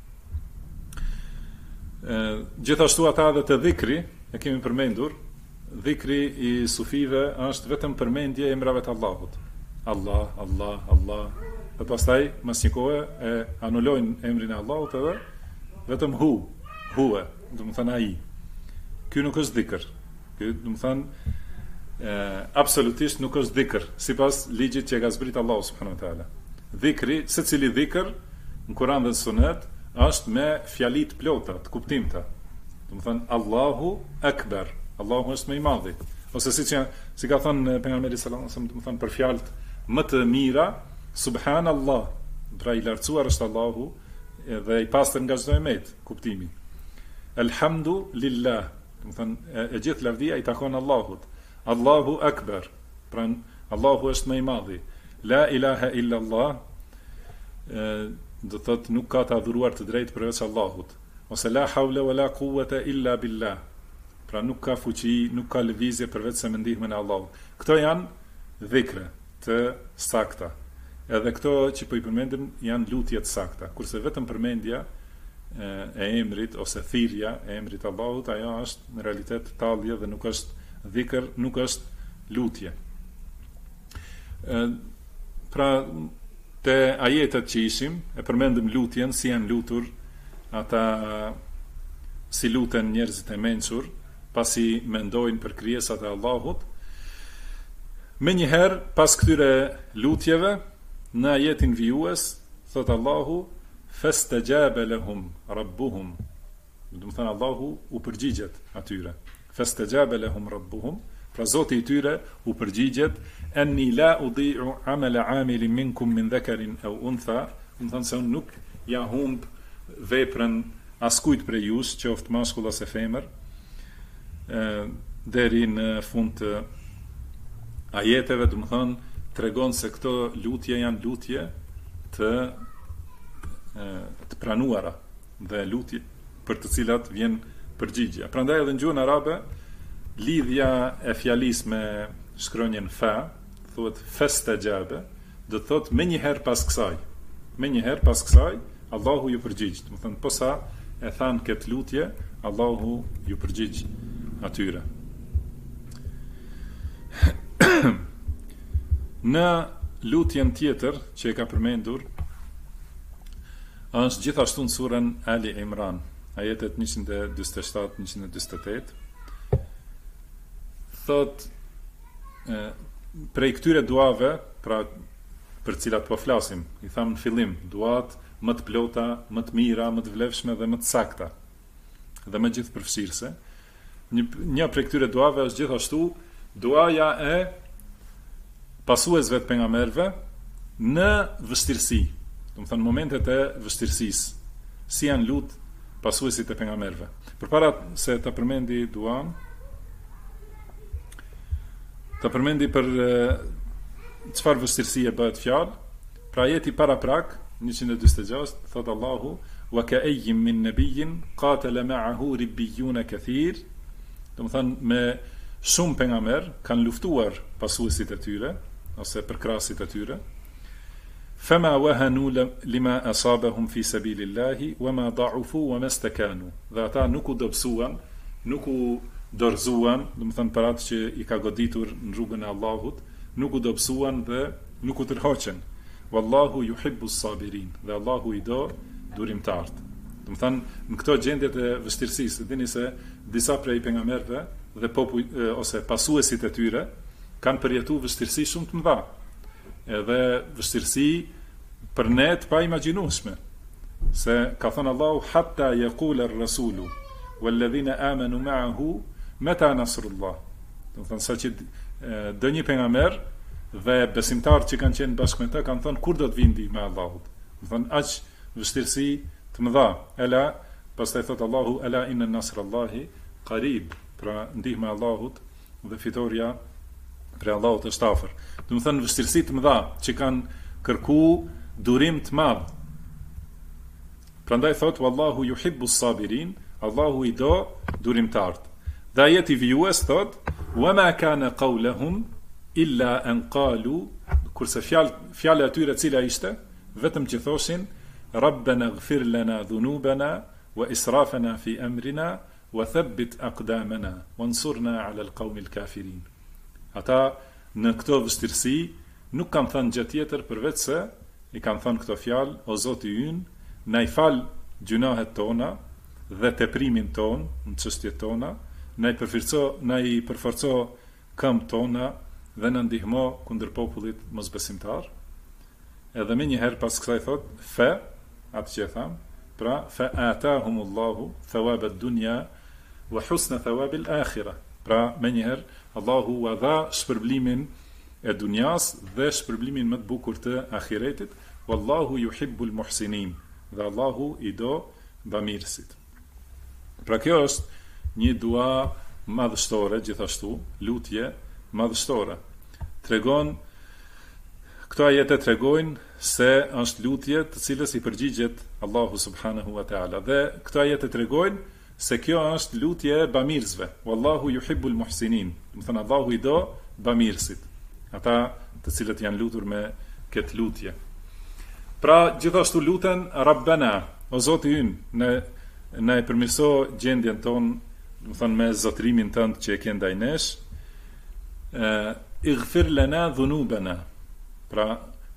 Gjithashtu ata edhe të dhikri, e kemi përmendur, dhikri i sufive është vetëm përmendje e emrave të Allahut. Allah, Allah, Allah. Dhe pastaj mas një kohë e anulojnë emrin e Allahut edhe vetëm huve, do të thënë ai. Ky nuk është dhikr. Ky do të thënë absolutisht nuk është dhikr, sipas ligjit që e ka zbrit Allahu subhanahu wa taala. Dhikri, secili dhikr në Kur'an dhe në Sunet është me fjali të plota, të kuptimta. Do të thënë Allahu Akbar, Allahu është më i madhi. Ose si ka thënë pejgamberi sallallahu alajhi wasallam, do të thënë për fjalët më të mira, subhanallah, pra i lartësuar është Allahu dhe i pastër nga çdo emet, kuptimi. Elhamdulillah, do të thënë e gjithë lavdia i takon Allahut. Allahu Akbar, pra Allahu është më i madhi. La ilaha illa Allah, do të thotë nuk ka të adhuruar të drejtë përveç Allahut. Ose la hawla wala quwwata illa billah, pra nuk ka fuqi, nuk ka lëvizje përveç se me ndihmën e Allahut. Këto janë dhikre të sakta. Edhe këto që po i përmendim janë lutje të sakta, kurse vetëm përmendja e emrit ose thirrja e emrit Allahut, ajo është në realitet tallje dhe nuk është dhikr, nuk është lutje. Pra te ajetet që ishim, e përmendëm lutjen, si janë lutur ata, si luten njerëzit e mençur, pasi mendojnë për krijesat e Allahut. Me njëherë, pas këtyre lutjeve, në ajetin vijues, thot Allahu, fastajaba lahum rabbuhum. Do të thënë Allahu u përgjigjet atyre. Fastajaba lahum rabbuhum, pra Zoti i tyre u përgjigjet, enni la udhi'u amala amilin minkum min dhakarin aw untha, do të thënë se unë nuk ja humb veprën askujt prej jush, qoftë mashkull ose femër, deri në fund të ajeteve, do të thënë tregon se këto lutje janë lutje të pranuara dhe lutje për të cilat vjen përgjigje. Prandaj edhe në gjuhën arabe lidhja e fjalisë me shkronjën fa, thuhet fastajaba, do të thotë më njëherë pas kësaj. Më njëherë pas kësaj Allahu ju përgjigj. Do të thënë posa e than këtë lutje, Allahu ju përgjigj atyre. Në lutjen tjetër që e ka përmendur është gjithashtu në surën Ali Imran, ajetet 147-148, thot prej këtyre duave, pra për cilat po flasim, i tham në fillim, duat më të plota, më të mira, më të vlefshme dhe më të sakta, dhe më gjithë përfshirëse. Një prej këtyre duave është gjithashtu duaja e pasuesve të pejgamberëve në vështirësi, do të thënë momentet e vështirësisë, si janë lut pasuesit e pejgamberëve. Përpara se ta përmendi duan, ta përmendi për çfarë vështirësie bëhet fjalë. Pra ajeti para prak 146 thot Allahu, wa ka'ayyin min nabiyyin qatala ma'ahu ribbiyun kathir, do të thënë me shumë pejgamber kanë luftuar pasuesit e tyre ose përkrasit e tyre. Fama wahanu lima asabahum fi sabilillahi wama da'ufu wama istakanu. Dhe ata nuk u dobësuan, nuk u dorëzuan, do të thënë për atë që i ka goditur në rrugën e Allahut, nuk u dobësuan dhe nuk u tërhoqen. Wallahu yuhibbu as-sabirin. Dhe Allahu i do durimtarët. Do të thënë në këto gjendjet e vështirësisë, dini se disa prej pejgamberëve dhe ose pasuesit e tyre kanë përjetuar vështirësi shumë të mëdha. Edhe vështirësi për ne të pa imagjinueshme. Se ka thënë Allahu hatta yaqula ar-rasulu walladhina amanu ma'ahu mata nasrullah. Do të thënë saqë do një pejgamber dhe besimtarët që kanë qenë bashkë me të kanë thënë kur do të vinë ndihma e Allahut. Do të thënë aq vështirësi të mëdha. Ela, pastaj thot Allahu ela inna nasrallahi qarib, pra ndihma e Allahut dhe fitoria për Allahut është afër. Do të thënë vështirësi të mëdha që kanë kërku durim të madh. Prandaj thot wallahu yuhibbu as-sabirin, Allahu i do durimtarët. Dhe ajeti vijues thot wama kana qawluhum illa an qalu, kurse fjala e tyre cila ishte, vetëm që thoshin rabbana ighfir lana dhunubana wa israfana fi amrina wa thabbit aqdamana wansurna ala al-qawmi al-kafirin. Ata në këto vështirësi nuk kanë thënë gjë tjetër përveç se i kanë thënë këto fjalë: o Zoti ynë, na i fal gjunahet tona dhe teprimin ton në çështjet tona, na i përforco këmbët tona dhe na ndihmo kundër popullit mosbesimtar. Edhe më njëherë pas kësaj thot atë që e tham, pra fa atahumullahu thawab ad-dunya wa husna thawab al-akhirah. Pra më njëherë Allahu u dha shpërblimin e dunjas dhe shpërblimin më të bukur të ahiretit. Wallahu yuhibbul muhsinin. Dhe Allahu i do bamirësit. Pra kjo është një dua madhështore, gjithashtu lutje madhështore. Këto ajete tregojnë se është lutje të cilës i përgjigjet Allahu subhanahu wa taala. Dhe këto ajete tregojnë se kjo është lutje e bamirësve. Wallahu yuhibbul muhsinin. Do të thënë Allahu i do bamirësit, ata të cilët janë lutur me këtë lutje. Pra gjithashtu luten Rabbana, o Zoti ynë, na e përmirëso gjendjen tonë, do të thënë me zotrimin tënd që e ke ndaj nesh. Ighfir lana dhunubana. Pra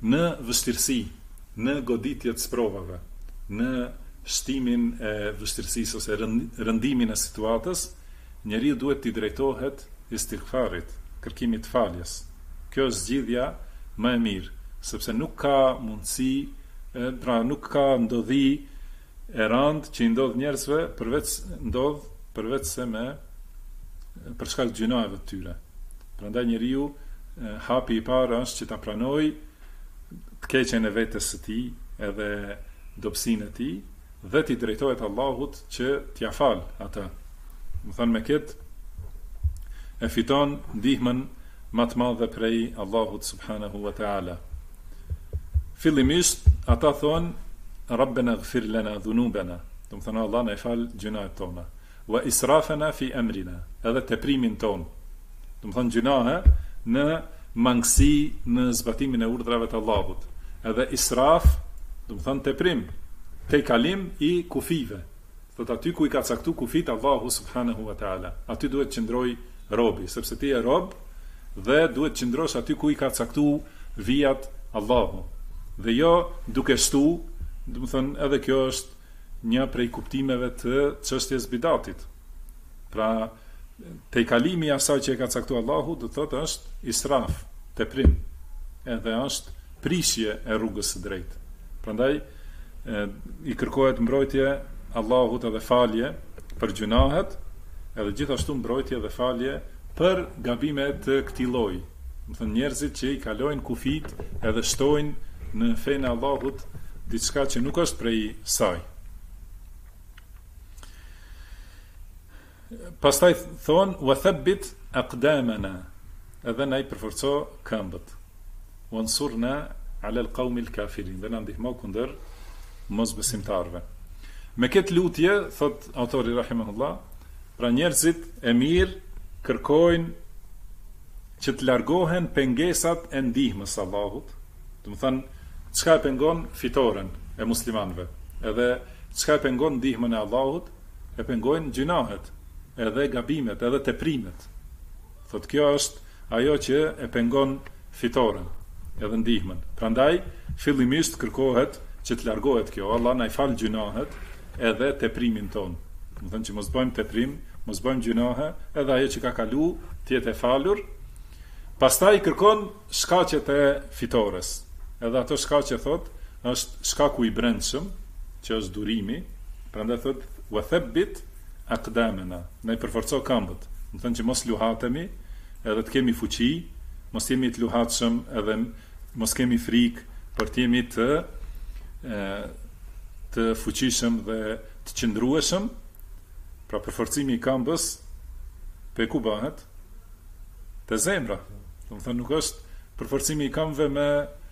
në vështirësi, në goditjet sprovave, në shtimin e vështirësisë ose rëndimin e situatës, njeriu duhet t'i drejtohet istighfarit, kërkimit faljes. Kjo është zgjidhja më e mirë, sepse nuk ka mundësi, nuk ka ndodhi e rand që i ndodh njerëzve përveç se për shkak të gjunave të tyre. Prandaj njeriu hapi i parë është që ta pranojë të keqen e vetes së tij, edhe dobësinë e tij, dhe t'i drejtohet Allahut që t'ia fal atë. Më thënë me këtë e fiton ndihmën më të madhe prej Allahut subhanahu wa ta'ala. Fillimisht ata thonë Rabbena gfir lana dhunubana, do të thonë Allah na i fal gjunat tona, wa israfana fi amrina, edhe teprimin ton. Do të thonë gjunahe në mangësi në zbatimin e urdhrave të Allahut, edhe israf, do të thonë teprim, kalim i kufive. Thot aty ku i ka caktu kufit Allahu subhanahu wa ta'ala, aty duhet qëndroj robi, sepse ti e rob dhe duhet qëndrosh aty ku i ka caktu vijat Allahu, dhe jo duke shtu. Do të thënë edhe kjo është një prej kuptimeve të çështjes bidatit. Pra, kalimi i asaj që e ka caktuar Allahu, do thotë është israf, teprim, edhe është prishje e rrugës së drejtë. Prandaj i kërkohet mbrojtje Allahut edhe falje për gjunahet, edhe gjithashtu mbrojtje dhe falje për gabime të këtij lloji. Do thënë njerëzit që i kalojnë kufit edhe shtojnë në fenë e Allahut diçka që nuk është prej saj. Pastaj thonë wa thabbit aqdamana, edhe na i përforco këmbët. Wansurna ala alqawmi alkafirin, dhe na ndihmo kundër mosbesimtarëve. Me këtë lutje, thot autori rahimahullah, pra njerëzit e mirë kërkojnë që të largohen pengesat e ndihmës Allahut. Do të thënë, çka e pengon fitoren e muslimanëve, edhe çka e pengon ndihmën e Allahut, e pengojnë gjunahet, edhe gabimet, edhe teprimet. Thot kjo është ajo që e pengon fitoren, edhe ndihmën. Prandaj fillimisht kërkohet që të largohet kjo. Allah na i fal gjunahet edhe teprimin ton. Do thënë që mos bëjmë teprim, mos bëjmë gjunahe, edhe ajo që ka kalu të jetë e falur. Pastaj kërkon shkaqet e fitores. Edhe ato shkaqe thot është shkaku i brendshëm, që është durimi. Prandaj thot wa thabbit aqdamana, ne përforco këmbët. Do thënë që mos luhatemi, edhe të kemi fuqi, mos jemi të luhatshëm, edhe mos kemi frikë për të jemi të fuqishëm dhe të qëndrueshëm. Pra përforcimi i këmbës pe ku bëhet? Te zemra. Do thënë nuk është përforcimi i këmbëve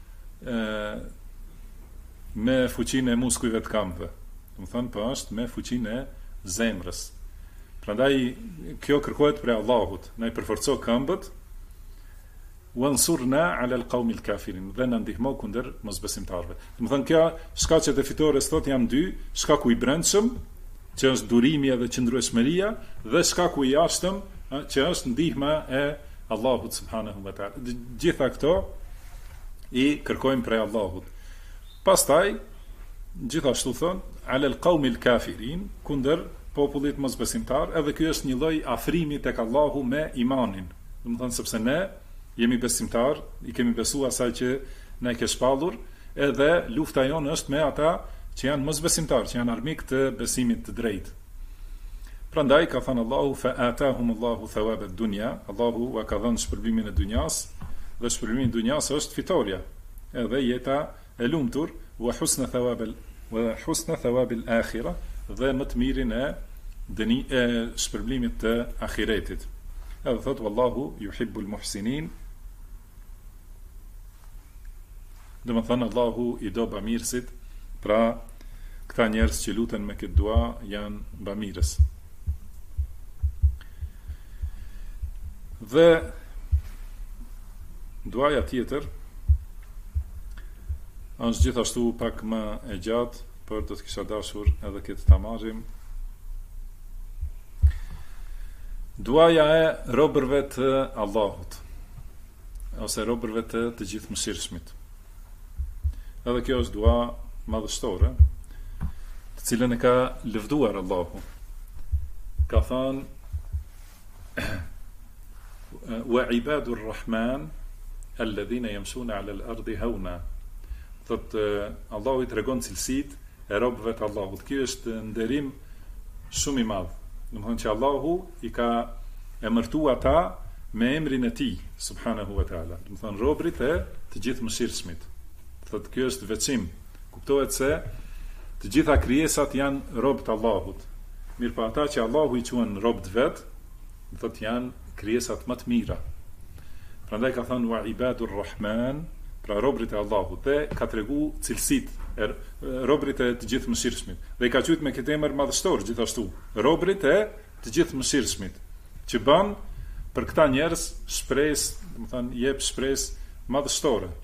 me fuqinë e muskujve të këmbëve. Do thënë po është me fuqinë e zemrës. Prandaj kjo kërkohet prej Allahut, na i përforco këmbët, wansurna ala alqawmi alkafirin, dhe na ndihmo kundër mosbesimtarëve. Do thënë kjo shkaqet e fitores thot janë dy, shkaku i brendshëm, që është durimi edhe qëndrueshmëria, dhe shkaku i jashtëm, që është ndihma e Allahut subhanahu wa ta'ala. Gjitha këto i kërkojmë prej Allahut. Pastaj gjithashtu thon ala alqawmi alkafirin, kundër popullit mosbesimtar, edhe ky është një lloj afrimi tek Allahu me imanin. Do të thënë sepse ne jemi besimtar, i kemi besuar asaj që na e ke shpallur, edhe lufta jonë është me ata që janë mosbesimtar, që janë armik të besimit të drejtë. Prandaj ka thënë Allahu fa atahum Allahu thawab ad-dunya, Allahu wa ka dhënë shpërblimin e dunjas, dhe shpërblimi i dunjas është fitoria, edhe jeta e lumtur, wa husna thawab al-akhirah, dhe më të mirin e shpërblimit të ahiretit. Edhe thot wallahu yuhibbul muhsinin, dhe më thënë Allahu i do bamirësit, pra këta njerëz që luten me këtë dua janë bamirës. Dhe duaja tjetër është gjithashtu pak më e gjatë, për do të kisha dashur edhe këtë ta marrim. Duaja e robërve të Allahut, ose robërve të gjithëmëshirshmit. Edhe kjo është dua madhështore, të cilën e ka lëvduar Allahu. Ka thënë wa ibadur rahman alladhina yamshuna ala al-ardi hauna. Thot Allahu I tregon cilësitë e robëve të Allahut. Ky është nderim shumë I madh. Domethënë që Allahu I ka emërtuar ata me emrin e Tij, subhanahu wa taala. Domethënë robërit e të gjithë mëshirshmit. Thot ky është veçim. Kuptohet se të gjitha krijesat janë robë të Allahut. Mirë, ata që Allahu I quan robët vet, thot janë krijesat më të mira. Prandaj ka thënë wa ibadur rahman, pra robërit e Allahut, dhe ka tregu cilësitë robërit e të gjithë mëshirshmit. Dhe I ka thënë me këtë emër madhështor gjithashtu, robërit e të gjithë mëshirshmit, që bën për këta njerëz shpresë, domethënë jep shpresë madhështore.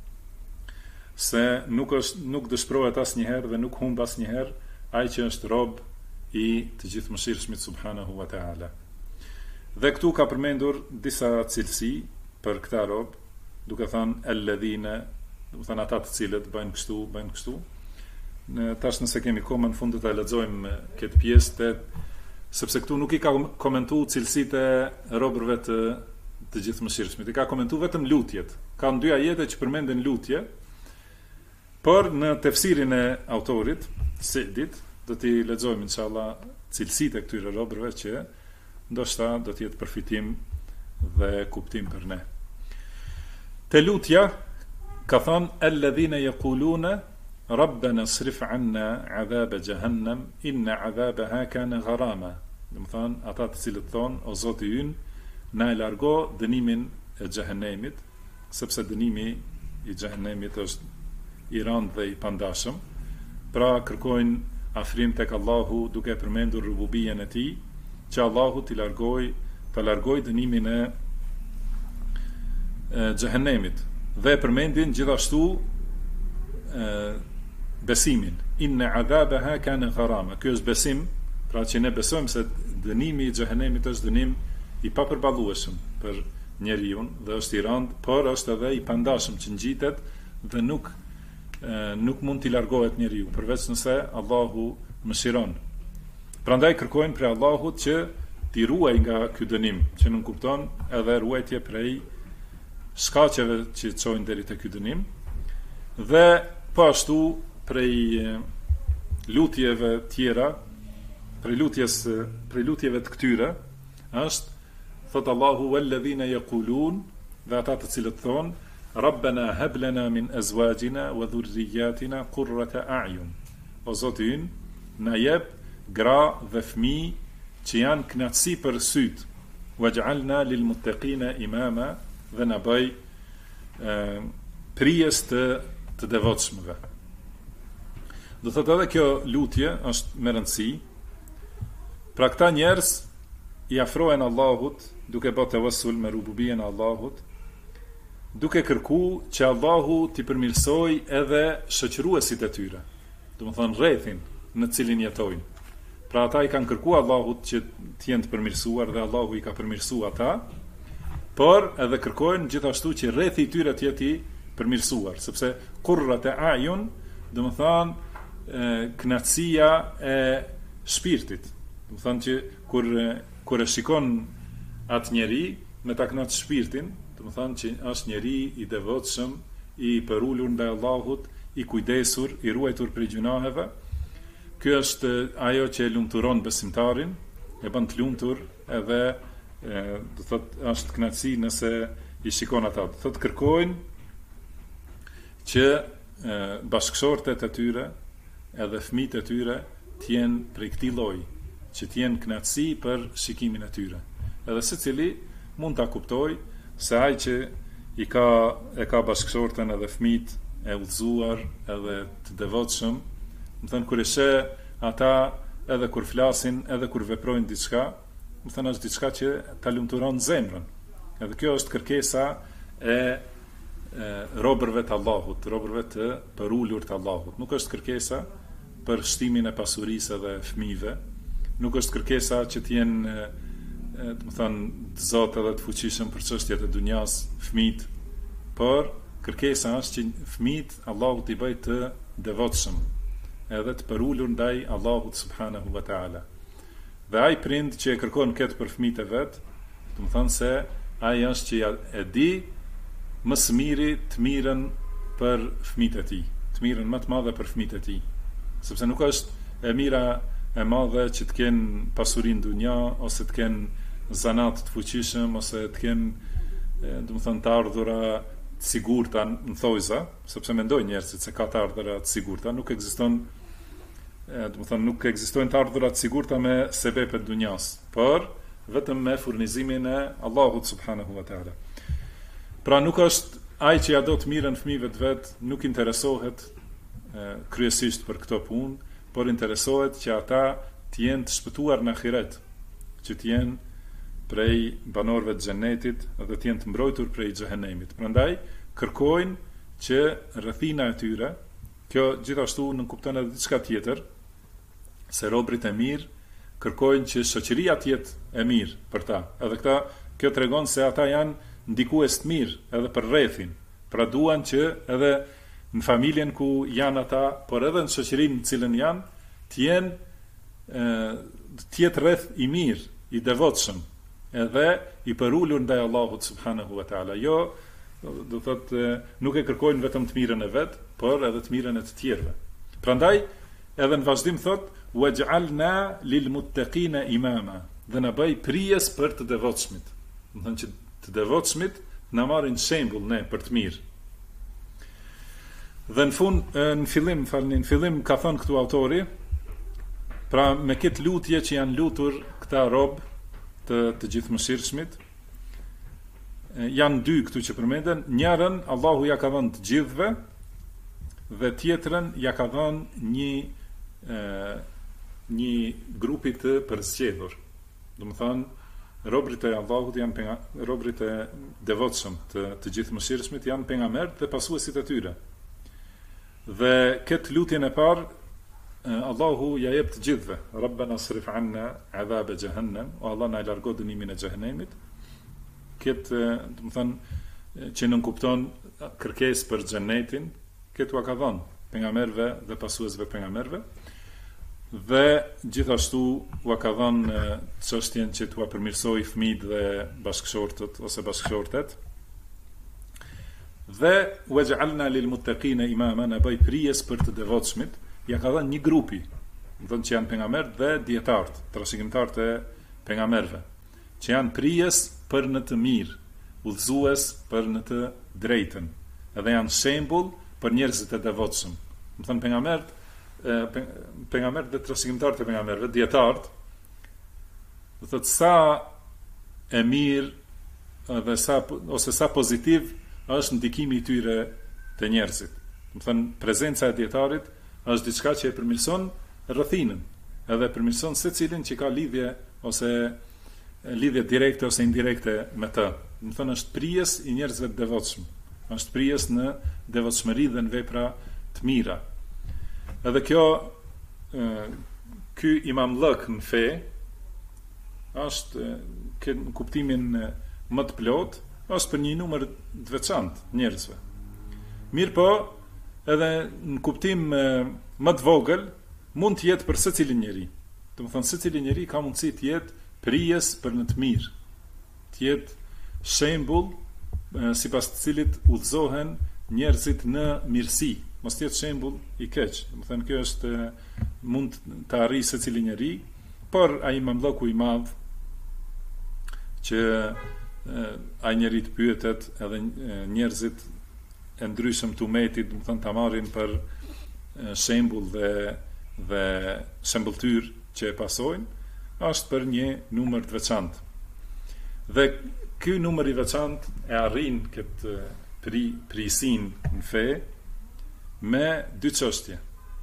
Se nuk dëshpërohet asnjëherë dhe nuk humb asnjëherë ai që është rob I të gjithë mëshirshmit subhanahu wa taala. Dhe këtu ka përmendur disa cilësi për këta rob, duke thënë alladhina, do të thënë ata të cilët bëjnë kështu. Tash nëse kemi kohë në fund të ta lexojmë këtë pjesë, sepse këtu nuk I ka komentuar cilësitë e robërve të gjithë mëshirshmit. I ka komentuar vetëm lutjet. Ka 2 ajete që përmenden lutje, por në tefsirin e autorit Sidit do t'i lexojmë inshallah cilësitë e këtyre robërve që ndoshta do të jetë përfitim dhe kuptim për ne. Te lutja ka thënë alladhina yaquluna rabbana srif 'anna 'adhab jahannam inna 'adhabaha kana gharama. Do të thonë ata të cilët thonë o Zoti ynë, na e largo dënimin e xhehenemit, sepse dënimi I xhehenemit është I rëndë dhe I pandashëm. Pra kërkojnë afrim tek Allahu duke përmendur rububijen e Tij, që Allahu t'i largoj dënimin e xhehenemit. Dhe përmendin gjithashtu besimin. Inna adhabaha kana gharama. Ky është besim, pra që ne besojmë se dënimi I xhehenemit është dënim I papërballueshëm për njeriu dhe është I rëndë, por është edhe I pandashëm që ngjitet dhe nuk mund t'i largohet njeriu, përveç nëse Allahu mëshiron. Prandaj kërkojnë prej Allahut që t'i ruaj nga ky dënim, që nuk kupton edhe ruajtje prej shkaqeve që çojnë deri te ky dënim, dhe po ashtu prej lutjeve tjera, prej lutjeve të këtyre është thot Allahu walladhina yaqulun, dhe ata të cilët thonë Rabbana hab lana min azwajina wa dhurriyyatina qurrata a'yun. O Zoti ynë, na jep gra dhe fëmijë që janë kënaqësi për syt. Waj'alna lil muttaqina imama, dhe na bëj prijes të devotshmëve. Do thotë edhe kjo lutje është me rëndësi. Pra këta njerëz I afrohen Allahut duke bërë tawassul me rububien e Allahut, duke kërku që Allahu t'i përmirësoj edhe shoqëruesit e tyre, do të thonë rrethin në cilin jetojnë. Pra ata I kanë kërku Allahut që t'jenë të përmirësuar dhe Allahu I ka përmirësuar ata, por edhe kërkojnë gjithashtu që rrethi I tyre t'jeti përmirësuar, sepse qurrat e a'yun, do të thonë kënaqësia e shpirtit. Do të thonë që kur e shikon atë njeri me ta kënaqë shpirtin, do të thonë që është njeri I devotshëm, I përulur ndaj Allahut, I kujdesur, I ruajtur prej gjunaheve. Ky është ajo që e lumturon besimtarin, e bën të lumtur, edhe do thotë është kënaqësi nëse I shikon ata. Do thotë kërkojnë që bashkëshortet e tyre edhe fëmijët e tyre të jenë prej këtij lloji, që të jenë kënaqësi për shikimin e tyre. Edhe secili mund ta kuptojë se ai që e ka bashkëshorten edhe fëmijët e udhëzuar edhe të devotshëm, do të thënë kur e sheh ata edhe kur flasin, edhe kur veprojnë diçka, do të thënë është diçka që ta lumturon zemrën. Edhe kjo është kërkesa e robërve të Allahut, robërve të përulur të Allahut. Nuk është kërkesa për shtimin e pasurisë dhe fëmijëve, nuk është kërkesa që të jenë do të thënë të zotë edhe të fuqishëm për çështjet e dunjas fëmijët, por kërkesa është që fëmijët Allahu t'i bëj të devotshëm, edhe të përulur ndaj Allahut subhanahu wa taala. Dhe ai prind që e kërkon këtë për fëmijët e vet, do të thonë se ai është që e di më së miri të mirën për fëmijët e tij, të mirën më të madhe për fëmijët e tij. Sepse nuk është e mira e madhe që të kenë pasurinë dunja, ose të kenë zanat të fuqishëm, ose të kenë, do të thonë, të ardhura të sigurta në thojza, sepse mendojnë njerëzit se ka të ardhura të sigurta, nuk ekziston, do të thonë, nuk ekzistojnë të ardhura të sigurta me sebepet dunjas, por vetëm me furnizimin e Allahut subhanahu wa taala. Pra nuk është ai që ja do të mirën fëmijëve të vet, nuk interesohet kryesisht për këto punë, por interesohet që ata të jenë të shpëtuar në ahiret, që të jenë prej banorëve të xhenetit dhe të jenë të mbrojtur prej xhehenemit. Prandaj kërkojnë që rrethina e tyre, kjo gjithashtu nënkupton edhe diçka tjetër, se robrit e mirë kërkojnë që shoqëria të jetë e mirë për ta. Edhe kjo tregon se ata janë ndikues të mirë edhe për rrethin. Pra duan që edhe në familjen ku janë ata, por edhe në shoqërinë në cilën janë, të jetë rreth i mirë, i devotshëm, edhe i përulur ndaj Allahut subhanahu wa taala. Jo, do thotë, nuk e kërkojnë vetëm të mirën e vet, por edhe të mirën e të tjerëve. Prandaj edhe në vazhdim thotë waj'alna lilmuttaqina imama, dhe na bëj prijes për të devotshmit. Do thonë që të devotshmit na marrin shembull ne për të mirë. Dhe në fillim ka thënë këtu autori, pra me këtë lutje që janë lutur këta rob të gjithëmëshirshmit, janë dy këtu që përmenden, njërën Allahu ja ka dhënë të gjithëve, dhe tjetrën ja ka dhënë një grupi të përzgjedhur. Do të thonë, robrit e Allahut janë robrit e devotshëm të gjithëmëshirshmit janë pejgamberët dhe pasuesit e tyre. Dhe këtë lutjen e parë Allahu ja jep të gjithëve. Rabbana srif anna adhab jahannam, o Allah na largo dënimin e xhehenemit. Këtë, do të thonë, që nënkupton kërkesë për xhenetin, këtë ua ka dhënë pejgamberëve dhe pasuesve pejgamberëve. Dhe gjithashtu ua ka dhënë çështjen që t'ua përmirësoj fëmijët dhe bashkëshortët ose bashkëshortet. Dhe waj'alna lilmuttaqina imama, na bëj prijes për të devotshmit, ja ka dhënë një grupi, do të thonë që janë pejgamberët dhe dietarët, trashëgimtarët e pejgamberëve, që janë prijes për në të mirë, udhëzues për në të drejtën, edhe janë shembull për njerëzit e devotshëm. Do të thonë pejgamberët dhe trashëgimtarët e pejgamberëve, dietarët, do thotë sa e mirë dhe sa pozitiv është ndikimi i tyre te njerëzit. Do të thënë, prezenca e dietarit është diçka që e përmirëson rrethinën, edhe përmirëson secilin që ka lidhje ose lidhje direkte ose indirekte me të. Do të thënë, është prijes i njerëzve të devotshëm, është prijes në devotshmëri dhe në vepra të mira. Edhe ky imamllëk në fe është në kuptimin më të plotë, është për një numër të veçantë njerëzve. Mirë po, edhe në kuptim më të vogël, mund të jetë për secilin njeri. Do të thonë, secili njeri ka mundësi të jetë prijes për në të mirë, të jetë shembull sipas të cilit udhëzohen njerëzit në mirësi, mos të jetë shembull i keq. Do të thonë, kjo është mund të arrijë secili njeri, por ai mamllëku i madh që ai njeri të pyetet, edhe njerëzit e ndryshëm të umetit, do të thonë, ta marrin për shembull dhe shembulltyr që e pasojnë, është për një numër të veçantë. Dhe ky numër i veçantë e arrin këtë prisin në fe me dy çështje.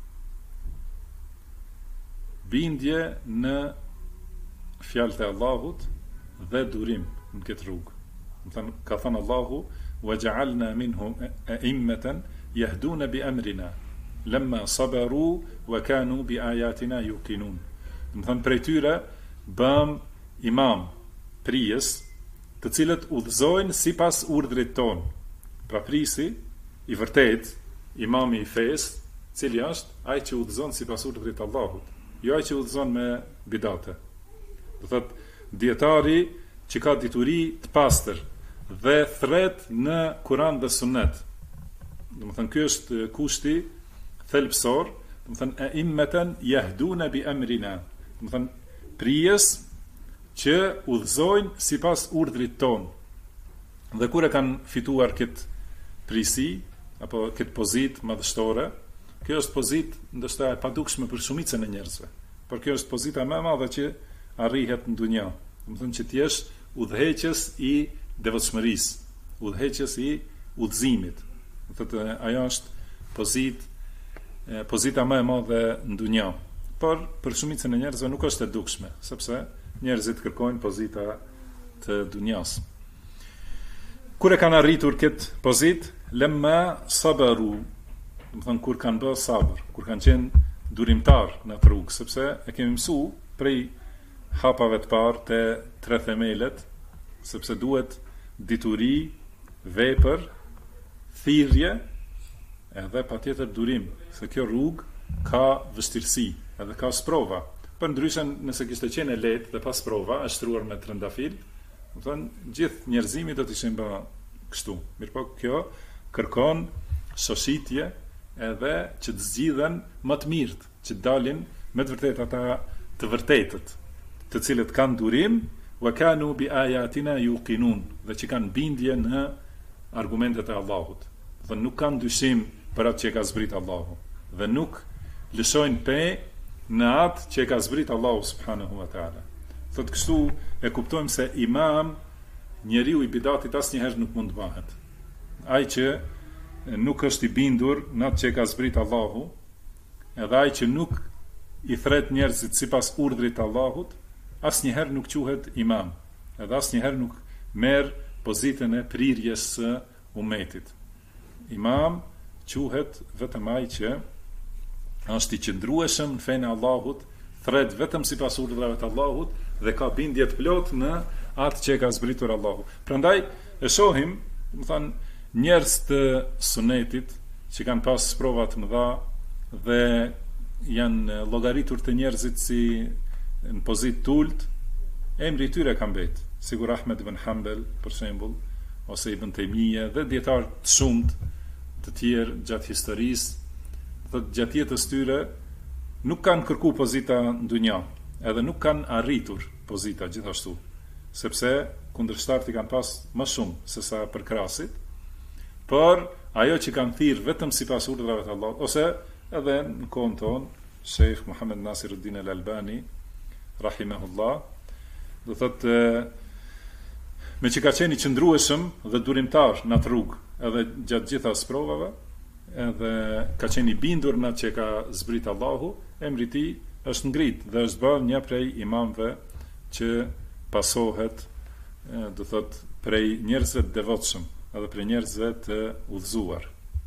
Bindje në fjalët e Allahut dhe durim në këtë rrugë. Ka thënë Allahu, وَجَعَلْنَا مِنْهُمْ أَئِمَّةً يَهْدُونَ بِأَمْرِنَا لَمَّا صَبَرُوا وَكَانُوا بِآيَاتِنَا يُوقِنُونَ. Do të thënë, prej tyre bëm imam, prijes, të cilët udhëzojnë sipas urdhrit ton. Pra prisi i vërtet, imami i fesë, cili është ai që udhëzon sipas urdhrit të Allahut, jo ai që udhëzon me bidate. Do thot dietari që ka dituri të pastër dhe thret në Kur'an dhe Sunnet. Do të thënë ky është kushti thelbësor, do të thënë a'immatan yahduna bi amrina. Do të thënë prijes që udhëzojnë sipas urdhrit ton. Dhe kur e kanë fituar këtë prisi apo këtë pozitë madhështore, kjo është pozitë ndoshta e padukshme për shumicën e njerëzve. Por kjo është pozita më e madhe që arrihet në dunja. Do të thënë që ti je udhëheqës i devotshmërisë, udhëheqës i udhëzimit. Do thotë ajo është pozita më e madhe në dunja. Por për shumicën e njerëzve nuk është e dukshme, sepse njerëzit kërkojnë pozita të dunjas. Kur e kanë arritur këtë pozitë, lemma sabaru, do të thënë kur kanë bërë sabër, kur kanë qenë durimtar në atë rrugë, sepse e kemi mësuar prej hapave të parë të 3 themelet, sepse duhet dituri, vepër, thirrje, edhe patjetër durim, se kjo rrugë ka vështirësi, edhe ka sprova. Për ndryshen, nëse kishte qenë e lehtë dhe pas prova, e shtruar me trëndafil, do thënë gjithë njerëzimi do të ishin bë kështu. Mirpo kjo kërkon shoshitje edhe që të zgjidhen më të mirët, që të dalin me të vërtetë ata të vërtetët, të cilët kanë durim, wa kanu bi ayatina yuqinun, dhe që kanë bindje në argumentet e Allahut. Dhe nuk kanë dyshim për atë që ka zbrit Allahu, dhe nuk lëshojnë pe në atë që ka zbrit Allahu subhanahu wa taala. Thotë kështu e kuptojmë se imam, njeriu i bidatit asnjëherë nuk mund të bëhet. Ai që nuk është i bindur në atë që ka zbrit Allahu, edhe ai që nuk i thret njerëzit sipas urdhrit të Allahut, asnjëherë nuk quhet imam, edhe asnjëherë nuk merr pozitën e prirjes së umetit. Imam quhet vetëm ai që është i qëndrueshëm në fenë e Allahut, thret vetëm sipas urdhrave të Allahut dhe ka bindje të plot në atë që ka zbritur Allahu. Prandaj e shohim, do të thënë, njerëz të sunetit që kanë pas prova të mëdha dhe janë llogaritur të njerëzit si në pozitë të ulët, emri i tyre ka mbet, sigur Ahmed ibn Hanbal për shembull, ose Ibn Taymija dhe dietar të shumt të tjerë gjatë historisë, dhe gjatë jetës tyre nuk kanë kërku pozita në dunja, edhe nuk kanë arritur pozita gjithashtu, sepse kundërshtarët i kanë pas më shumë se sa përkrasit, por ajo që kanë thirrë vetëm sipas urdhrave të Allahut, ose edhe në kohën tonë, Sheikh Muhammad Nasiruddin Al-Albani rahimahullah, do thotë me që ka qenë i qëndrueshëm dhe durimtar në atë rrugë, edhe gjatë gjitha sprovave, edhe ka qenë i bindur në atë që ka zbrit Allahu, emri i tij është ngrit dhe është bërë një prej imamëve që pasohet, do thotë, prej njerëzve të devotshëm, edhe prej njerëzve të udhëzuar.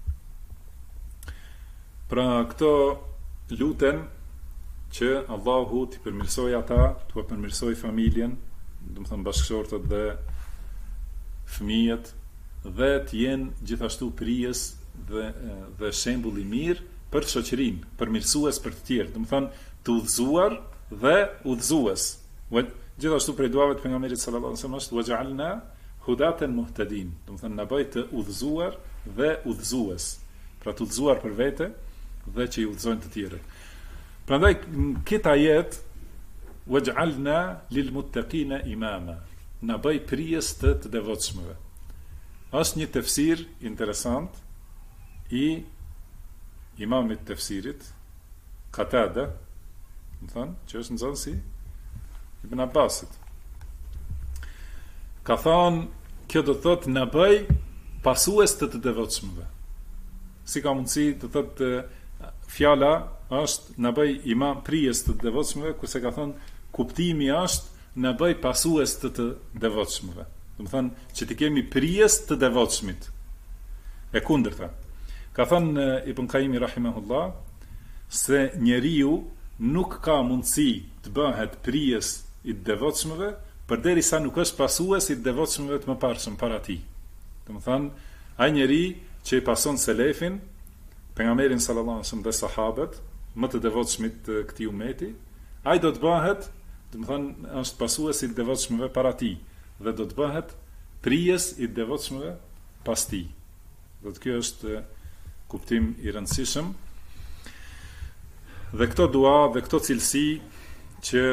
Pra këto luten që Allahu t'i përmirësoj ata, t'u përmirësoj familjen, do të thënë bashkëshortët dhe fëmijët, dhe t'jenë gjithashtu prijes dhe shembull i mirë për shoqërinë, përmirësues për të tjerë, do të thënë të udhëzuar dhe udhëzues. Gjithashtu prej duave të pejgamberit sallallahu alaihi wasallam është waj'alna hudatan muhtadin, do të thënë na bëj të udhëzuar dhe udhëzues, pra të udhëzuar për vete dhe që i udhëzojnë të tjerët. Prandaj këtë ajet waj'alna lil muttaqina imama, na bëj prijes të devotshmëve. Është një tefsir interesant i imamit tefsirit Qatada, do të thënë, që është nxënësi Ibn Abbasit. Ka thënë, kjo do të thotë na bëj pasues të devotshmëve. Si ka mundësi të thotë fjala është na bëj imam prijes të devotshmëve, kurse ka thënë kuptimi është na bëj pasues të devotshmëve. Do të thënë që të kemi prijes të devotshmit. E kundërta. Ka thënë Ibn Qayyim rahimahullah se njeriu nuk ka mundësi të bëhet prijes i devotshmëve përderisa nuk është pasues i devotshmëve të mëparshëm para tij. Do të thënë ai njeri që i pason selefin, pejgamberin sallallahu alaihi wasallam dhe sahabët, më të devotshmit të këtij ummeti, ai do të bëhet, do të thonë, është pasuesi i devotshmëve para tij dhe do të bëhet prijes i devotshmëve pas tij. Do të kjo është kuptim i rëndësishëm. Dhe këto dua dhe këto cilësi që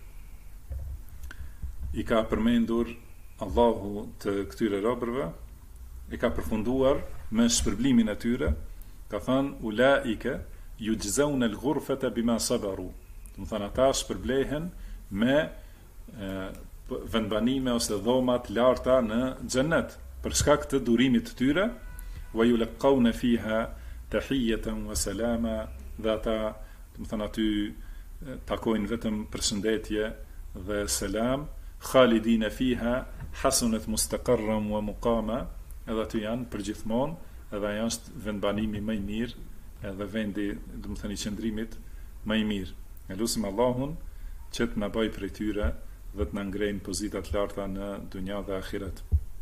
i ka përmendur Allahu të këtyre robërve, i ka përfunduar me shpërblimin e tyre, ka thënë ulaike yujzauna al-ghurfata bima sabaru. Do të thonë ata shpërblehen me vendbanime ose dhoma të larta në xhennet për shkak të durimit të tyre, wa yulqauna fiha tahiyatan wa salama, dhe ata, do të thonë aty takojnë vetëm përshëndetje dhe selam, khalidina fiha hasunat mustaqarran wa muqama, edhe aty janë përgjithmonë, edhe ajo është vendbanimi më i mirë, edhe vendi, do të thënë, i qëndrimit më i mirë. Ne lutim Allahun që të na bëjë prej tyre dhe të na ngrejnë pozita të larta në dunja dhe ahiret.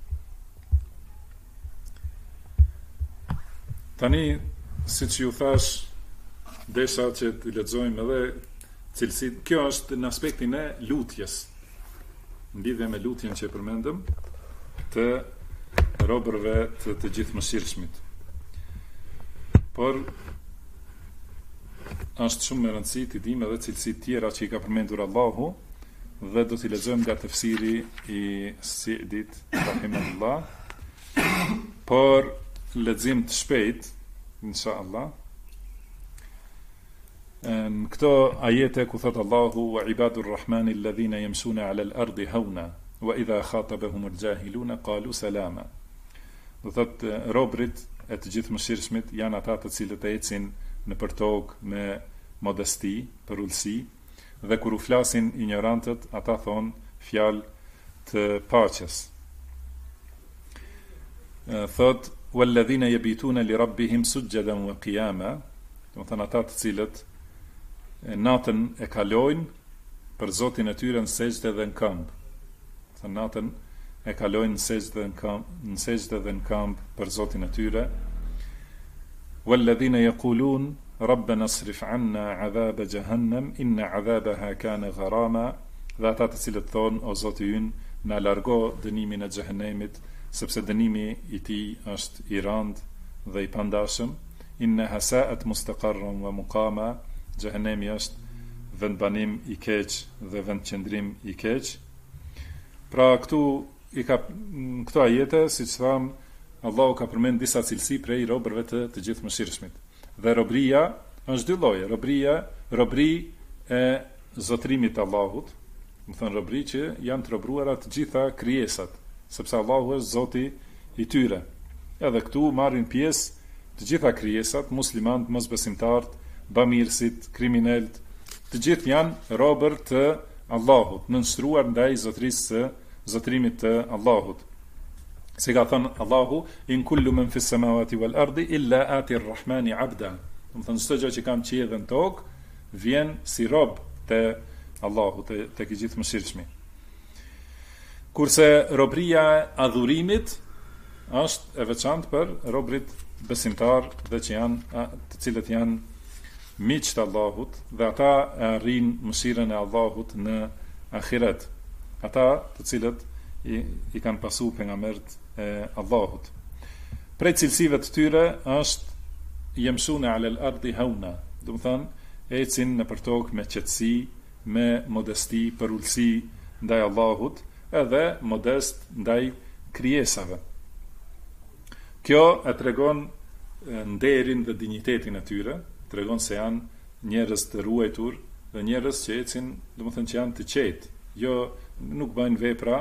Tani, siç ju thash, desha që të lexojmë edhe cilësit. Kjo është në aspektin e lutjes, në lidhje me lutjen që përmendëm, të robërve të gjithë mëshirshmit. Por është shumë me rëndësi të dimë edhe cilësit tjera që i ka përmendur Allahu, dhe do t'i lexojmë nga tefsiri i Sidit rahimahullah, por lexim të shpejt, inshallah. Në këto ajete ku thot Allahu wa ibadur rahmani alladhina yamshuna ala al-ardi hauna wa idha khatabahum al-jahiluna qalu salama. Do thot robrit e të gjithë mëshirshmit janë ata të cilët ecin në për tokë me modesti, për ulësi, dhe kur u flasin ignorantët, ata thonë fjalë të paqes. Thot walladhina yabituna li rabbihim sujjadan wa qiyama, do thon ata të cilët natën e kalojnë për Zotin e tyre në sejdë dhe në këmbë. Thë natën e kalojnë në sejdë dhe në këmbë për Zotin e tyre. Walladhina yaqulun rabbana asrif anna adhab jahannam inna adhabaha kana gharama, dhe ata të cilët thonë o Zoti ynë, na largo dënimin e xhehenemit, sepse dënimi i tij është i rëndë dhe i pandashëm. Innaha sa'at mustaqarran wa muqama, xhehenemi është vendbanim i keq dhe vendqëndrim i keq. Pra këtu këto ajete, siç tham, Allahu ka përmend disa cilësi prej robërve të gjithë mëshirshmit. Dhe robria është dy lloje, robri e zotrimit të Allahut, do thënë robri që janë të robruara të gjitha krijesat, sepse Allahu është Zoti i tyre. Edhe këtu marrin pjesë të gjitha krijesat, muslimanët, mosbesimtarët, bamirësit, kriminalët, të gjithë janë robër të Allahut, nënshtruar ndaj zotrimit të Allahut. Si ka thënë Allahu, in kullu men fis samawati wal ardi illa ati rrahmani abda. Do të thonë çdo gjë që kam qiell dhe në tokë vjen si rob te Allahu, tek i gjithë mëshirshmi. Kurse robria e adhurimit është e veçantë për robrit besimtar dhe që janë të cilët janë miq të Allahut, dhe ata arrin mëshirën e Allahut në ahiret. Ata të cilët i kanë pasu pejgamberët e Allahut. Prej cilësive të tyre është yamshuna ala al-ardi hauna, do të thonë ecin në për tokë me qetësi, me modesti, për ulësi ndaj Allahut, edhe modest ndaj krijesave. Kjo e tregon nderin dhe dinjitetin e tyre, tregon se janë njerëz të ruajtur dhe njerëz që ecin, do të thënë që janë të qetë, jo nuk bëjnë vepra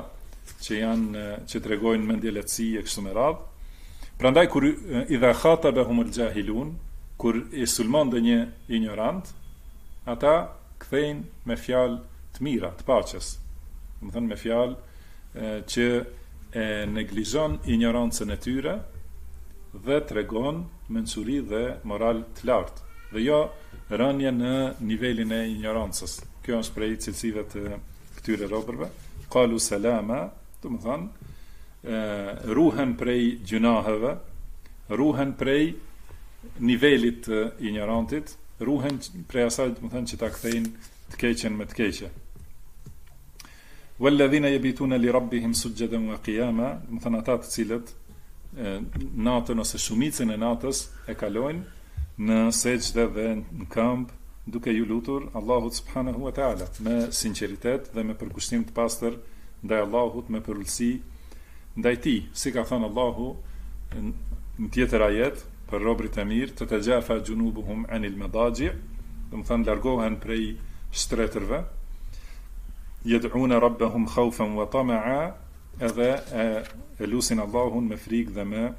që tregojnë mendje lehtësi e kështu me radhë. Prandaj kur idha khatabahum al-jahilun, kur i sulmon ndonjë ignorant, ata kthejnë me fjalë të mira, të paqes. Do të thënë me fjalë që e neglizhon ignorancën e tyre dhe tregon mençuri dhe moral të lartë, dhe jo rënje në nivelin e ignorancës. Kjo është prej cilësive të këtyre robërve. Qalu salama, do të thonë ruhen prej gjunaheve, ruhen prej nivelit të ignorantit, ruhen prej asaj, do të thënë, që ta kthejnë të keqen me të keqe. Walladhina yabituna li rabbihim sujadan wa qiyama, do të thënë ata të cilët natën ose shumicën e natës e kalojnë në sejdë dhe në këmbë, duke ju lutur Allahut subhanahu wa taala me sinqeritet dhe me përkushtim të pastër ndaj Allahut, me përullësi ndaj tij, si ka thënë Allahu në tjetër ajet për robërit e mirë, të tajafa junubuhum anil madaji, do të thënë largohen prej shtretërve, yad'una rabbahum khawfan wa tama'a, edhe e lusin Allahun me frikë dhe me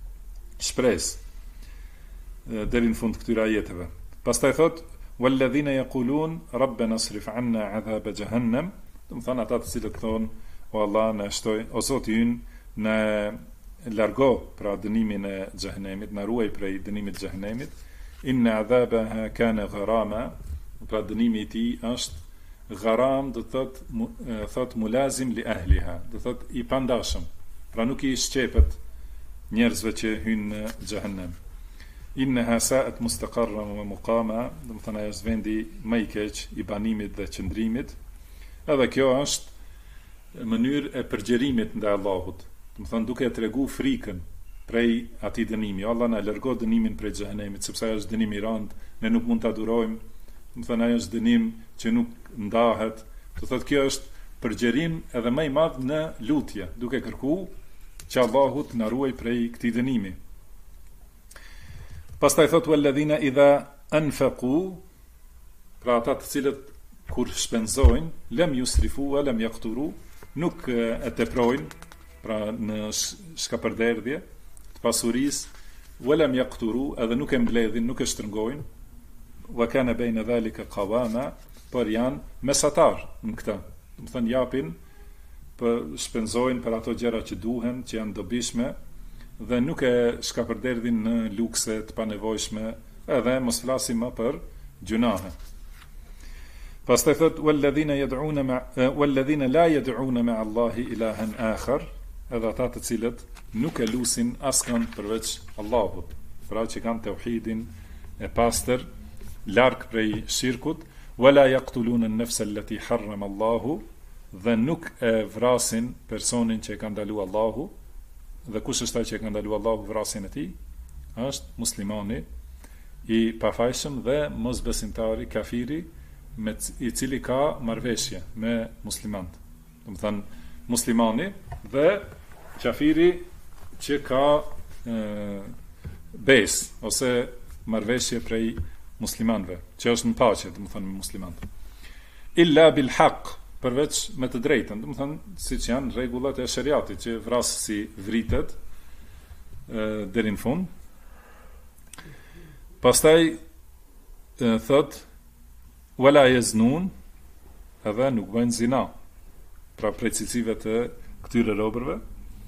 shpresë deri në fund këtyre ajeteve. Pastaj thot walladhina yaqulun rabbana asrif 'anna 'adhab jahannam, do të thënë ata të cilët thonë o Allah na shtoj, o Zoti ynë na largo pra dënimin e xhehenemit, na ruaj prej dënimit të xhehenemit, inna 'adhabaha kana gharama, pra dënimi i tij është gharam, do thot mulazim li ahliha, do thot i pandashëm, pra nuk i shqepet njerëzve që hynë në xhehenem. Innaha sa'at mustaqarran wa muqama, do të thënë ajo është vendi më i keq i banimit dhe qëndrimit. Edhe kjo është mënyrë e përgjerimit ndaj Allahut, do të thënë duke tregu frikën prej atij dënimi. Allah na largo dënimin prej xhehenemit, sepse ajo është dënim i rënd, ne nuk mund ta durojmë. Do të thënë ajo është dënim që nuk ndahet. Do thotë kjo është përgjerim edhe më i madh në lutje, duke kërkuar që Allahut na ruaj prej këtij dënimi. Pastaj thotë walladhina idha anfaqu, pra ata të cilët kur shpenzojnë, lam yusrifu wa lam yaqturu, nuk e teprojnë, pra në shkapërderdhje të pasurisë, wa lam yaqturu, edhe nuk e mbledhin, nuk e shtrëngojnë, wa kana bayna dhalika qawama, por janë mesatar në këtë. Do të thënë japin, për shpenzojnë për ato gjëra që duhen, që janë dobishme, dhe nuk e shkapërderdhin në lukse të panevojshme, edhe mos flasim më për gjunahe. Pastaj thot walladhina la yad'una ma'a Allahi ilahan akhar, edhe ata të cilët nuk e lusin askën përveç Allahut, pra që kanë tauhidin e pastër, larg prej shirkut, wala yaqtuluna an-nafsa allati harrama Allahu, dhe nuk e vrasin personin që e ka ndaluar Allahu. Dhe kush është ai që e ka ndaluar Allahu vrasjen e tij? Është muslimani i pafajshëm dhe mosbesimtari, kafiri, i cili ka marrëveshje me muslimant. Do të thënë muslimani dhe kafiri që ka besë ose marrëveshje prej muslimanëve, që është në paqe, do të thënë me muslimanët. Illa bil haqq, përveç me të drejtën, do të thënë siç janë rregullat e shariatit, që vrasësi vritet deri në fund. Pastaj thot wala yaznun, edhe nuk bëjnë zina, pra prej cilësive të këtyre robërve.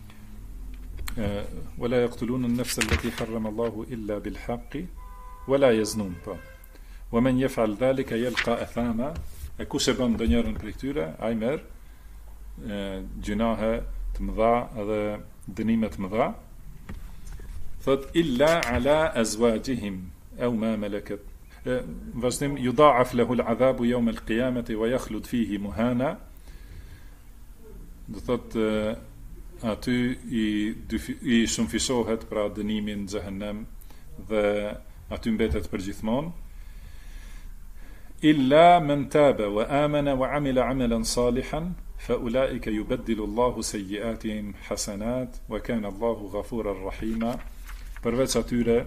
Wala yaqtuluna an-nafsa allati harrama Allahu illa bil haqqi wala yaznun, pa. Wa man yaf'al dhalika yalqa athama, e kush e bën ndonjërin prej këtyre, ai merr gjunahe të mëdha edhe dënime të mëdha. Thot illa ala azwajihim aw ma malakat, vazhdim yudha'af lahu al-'adhabu yawm al-qiyamati wa yakhlud fihi muhana, do thot aty i shumëfishohet pra dënimin në xhehenem dhe aty mbetet përgjithmonë. Illa man taba wa amana wa amila 'amalan salihan fa ulaika yubaddilu Allahu sayyi'atihim hasanat wa kana Allahu ghafurar rahima, përveç atyre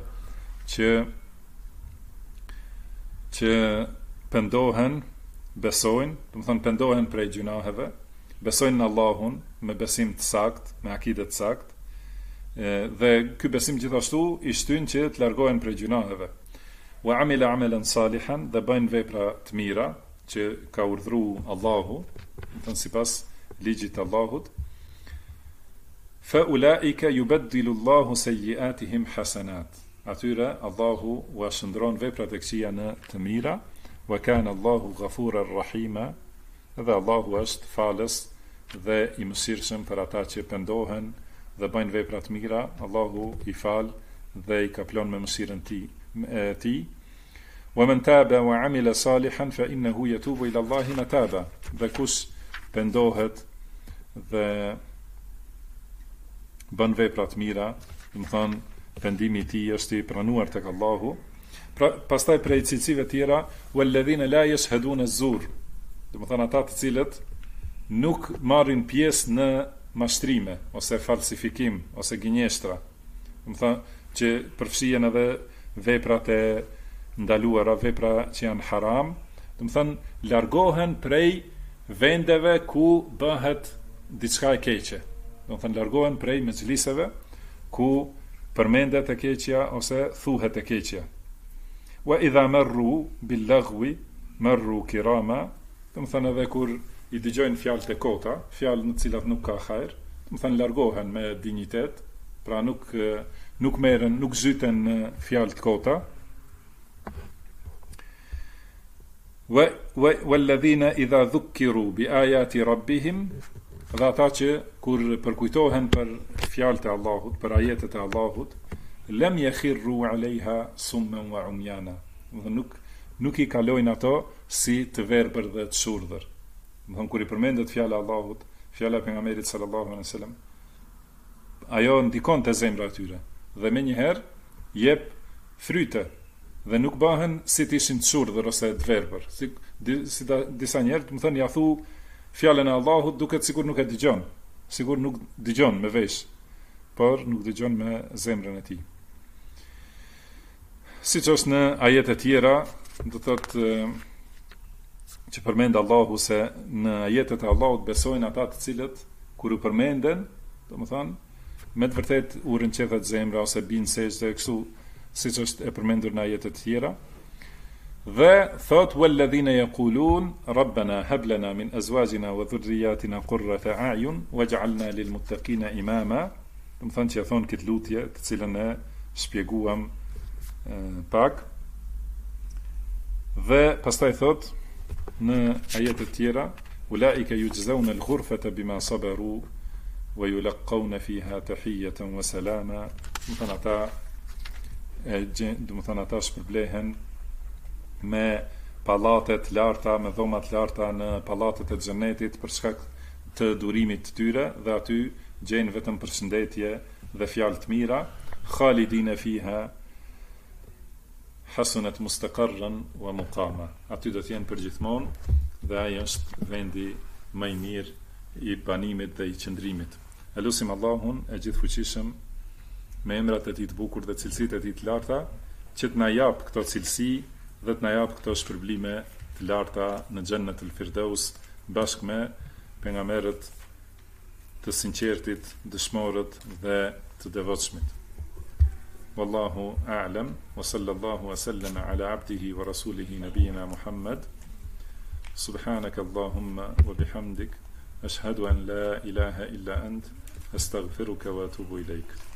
që pendohen, besojnë, do të thonë pendohen prej gjunaheve, besojnë në Allahun me besim të sakt, me akide të sakt, dhe ky besim gjithashtu i shtyn që të largohen prej gjunaheve. Wa amila amalan salihan, dhe bëjnë vepra të mira që ka urdhëruar Allahu, do të thonë sipas ligjit të Allahut. Fa ulaika yubaddilu Allahu sayyi'atihim hasanat, atyre Allahu u shndron veprat e këqija në të mira. Wa kana Allahu ghafurar rahima, dhe Allahu është falës dhe i mëshirshëm për ata që pendohen dhe bëjnë vepra të mira. Allahu i fal dhe I kaplon me mëshirën e tij. Wa man taba wa amila salihan fa innahu yatubu ila Allahi mataba. Dhe kush pendohet dhe bën vepra të mira, do të thonë pendimi I tij është I pranuar tek Allahu. Pastaj prej cilësive tjera, walladhina la yashhaduna az-zur. Do të thonë ata të cilët nuk marrin pjesë në mashtrime ose falsifikim ose gënjeshtra. Do të thonë që përfshihen edhe veprat e ndaluara, vepra që janë haram, do të thonë largohen prej vendeve ku bëhet diçka e keqe. Do të thënë largohen prej mexhliseve ku përmendet e keqja ose thuhet e keqja. Wa idha marru bil laghwi marru kirama, do të thënë edhe kur I dëgjojnë fjalët e kota, fjalë në të cilat nuk ka hajër, do të thënë largohen me dinjitet, pra nuk merren, nuk zhyten në fjalë të kota. Walladhina idha dhukkiru bi ayati rabbihim, dhe ata që kur përkujtohen për fjalët e Allahut, për ajetet e Allahut, lam yakhirru alaiha summan wa umyana. Nuk I kalojnë ato si të verbër dhe të shurdhër. Do të thonë kur I përmendet fjala e Allahut, fjala e pejgamberit sallallahu alaihi wasallam, ajo ndikon te zemra e tyre dhe menjëherë jep fryte dhe nuk bëhen si të ishin të shurdhër ose të verbër. Si disa njerëz, do të thonë ja thu fjalën e Allahut duket sikur nuk e dëgjon, sikur nuk dëgjon me vesh, por nuk dëgjon me zemrën e tij. Siç është në ajete tjera, do thotë që përmend Allahu se në ajetet e Allahut besojnë ata të cilët kur U përmenden, domethënë me të vërtet u rënqethet zemra ose bin sejdë kështu siç është e përmendur në ajetet tjera. Dhe thot walladhina yaqulun rabbana hab lana min azwajina wa dhurriyyatina qurrata a'yun waj'alna lil muttaqina imama. Domethënë që thon këtë lutje të cilën e shpjeguam pak. Dhe pastaj thot në ajetet tjera ulaika yujzauna al-ghurfata bima sabaru wa yulqawna fiha tahiyatan wa salama. Domethënë ata shpërblehen me pallatet larta, me dhomat larta në pallatet e xhenetit për shkak të durimit të tyre dhe aty gjejnë vetëm përshëndetje dhe fjalë të mira, khalidina fiha hasunat mustaqarran wa muqama. Aty do të jenë përgjithmonë dhe ai është vendi më I mirë I banimit dhe I qëndrimit. Elusim Allahun e gjithfuqishëm me emrat e tij të bukur dhe cilësitë e tij të larta që të na jap këto cilësi dhe të na jap këto shpërblime të larta në Xhennetul Firdaus bashkë me pejgamberët të sinqertit, dëshmorët dhe të devotshmit. Wallahu a'lam wa sallallahu wa sallama ala abdihi wa rasulihi nabiyina Muhammad. Subhanaka Allahumma wa bihamdik ashhadu an la ilaha illa ant astaghfiruka wa atubu ilaik.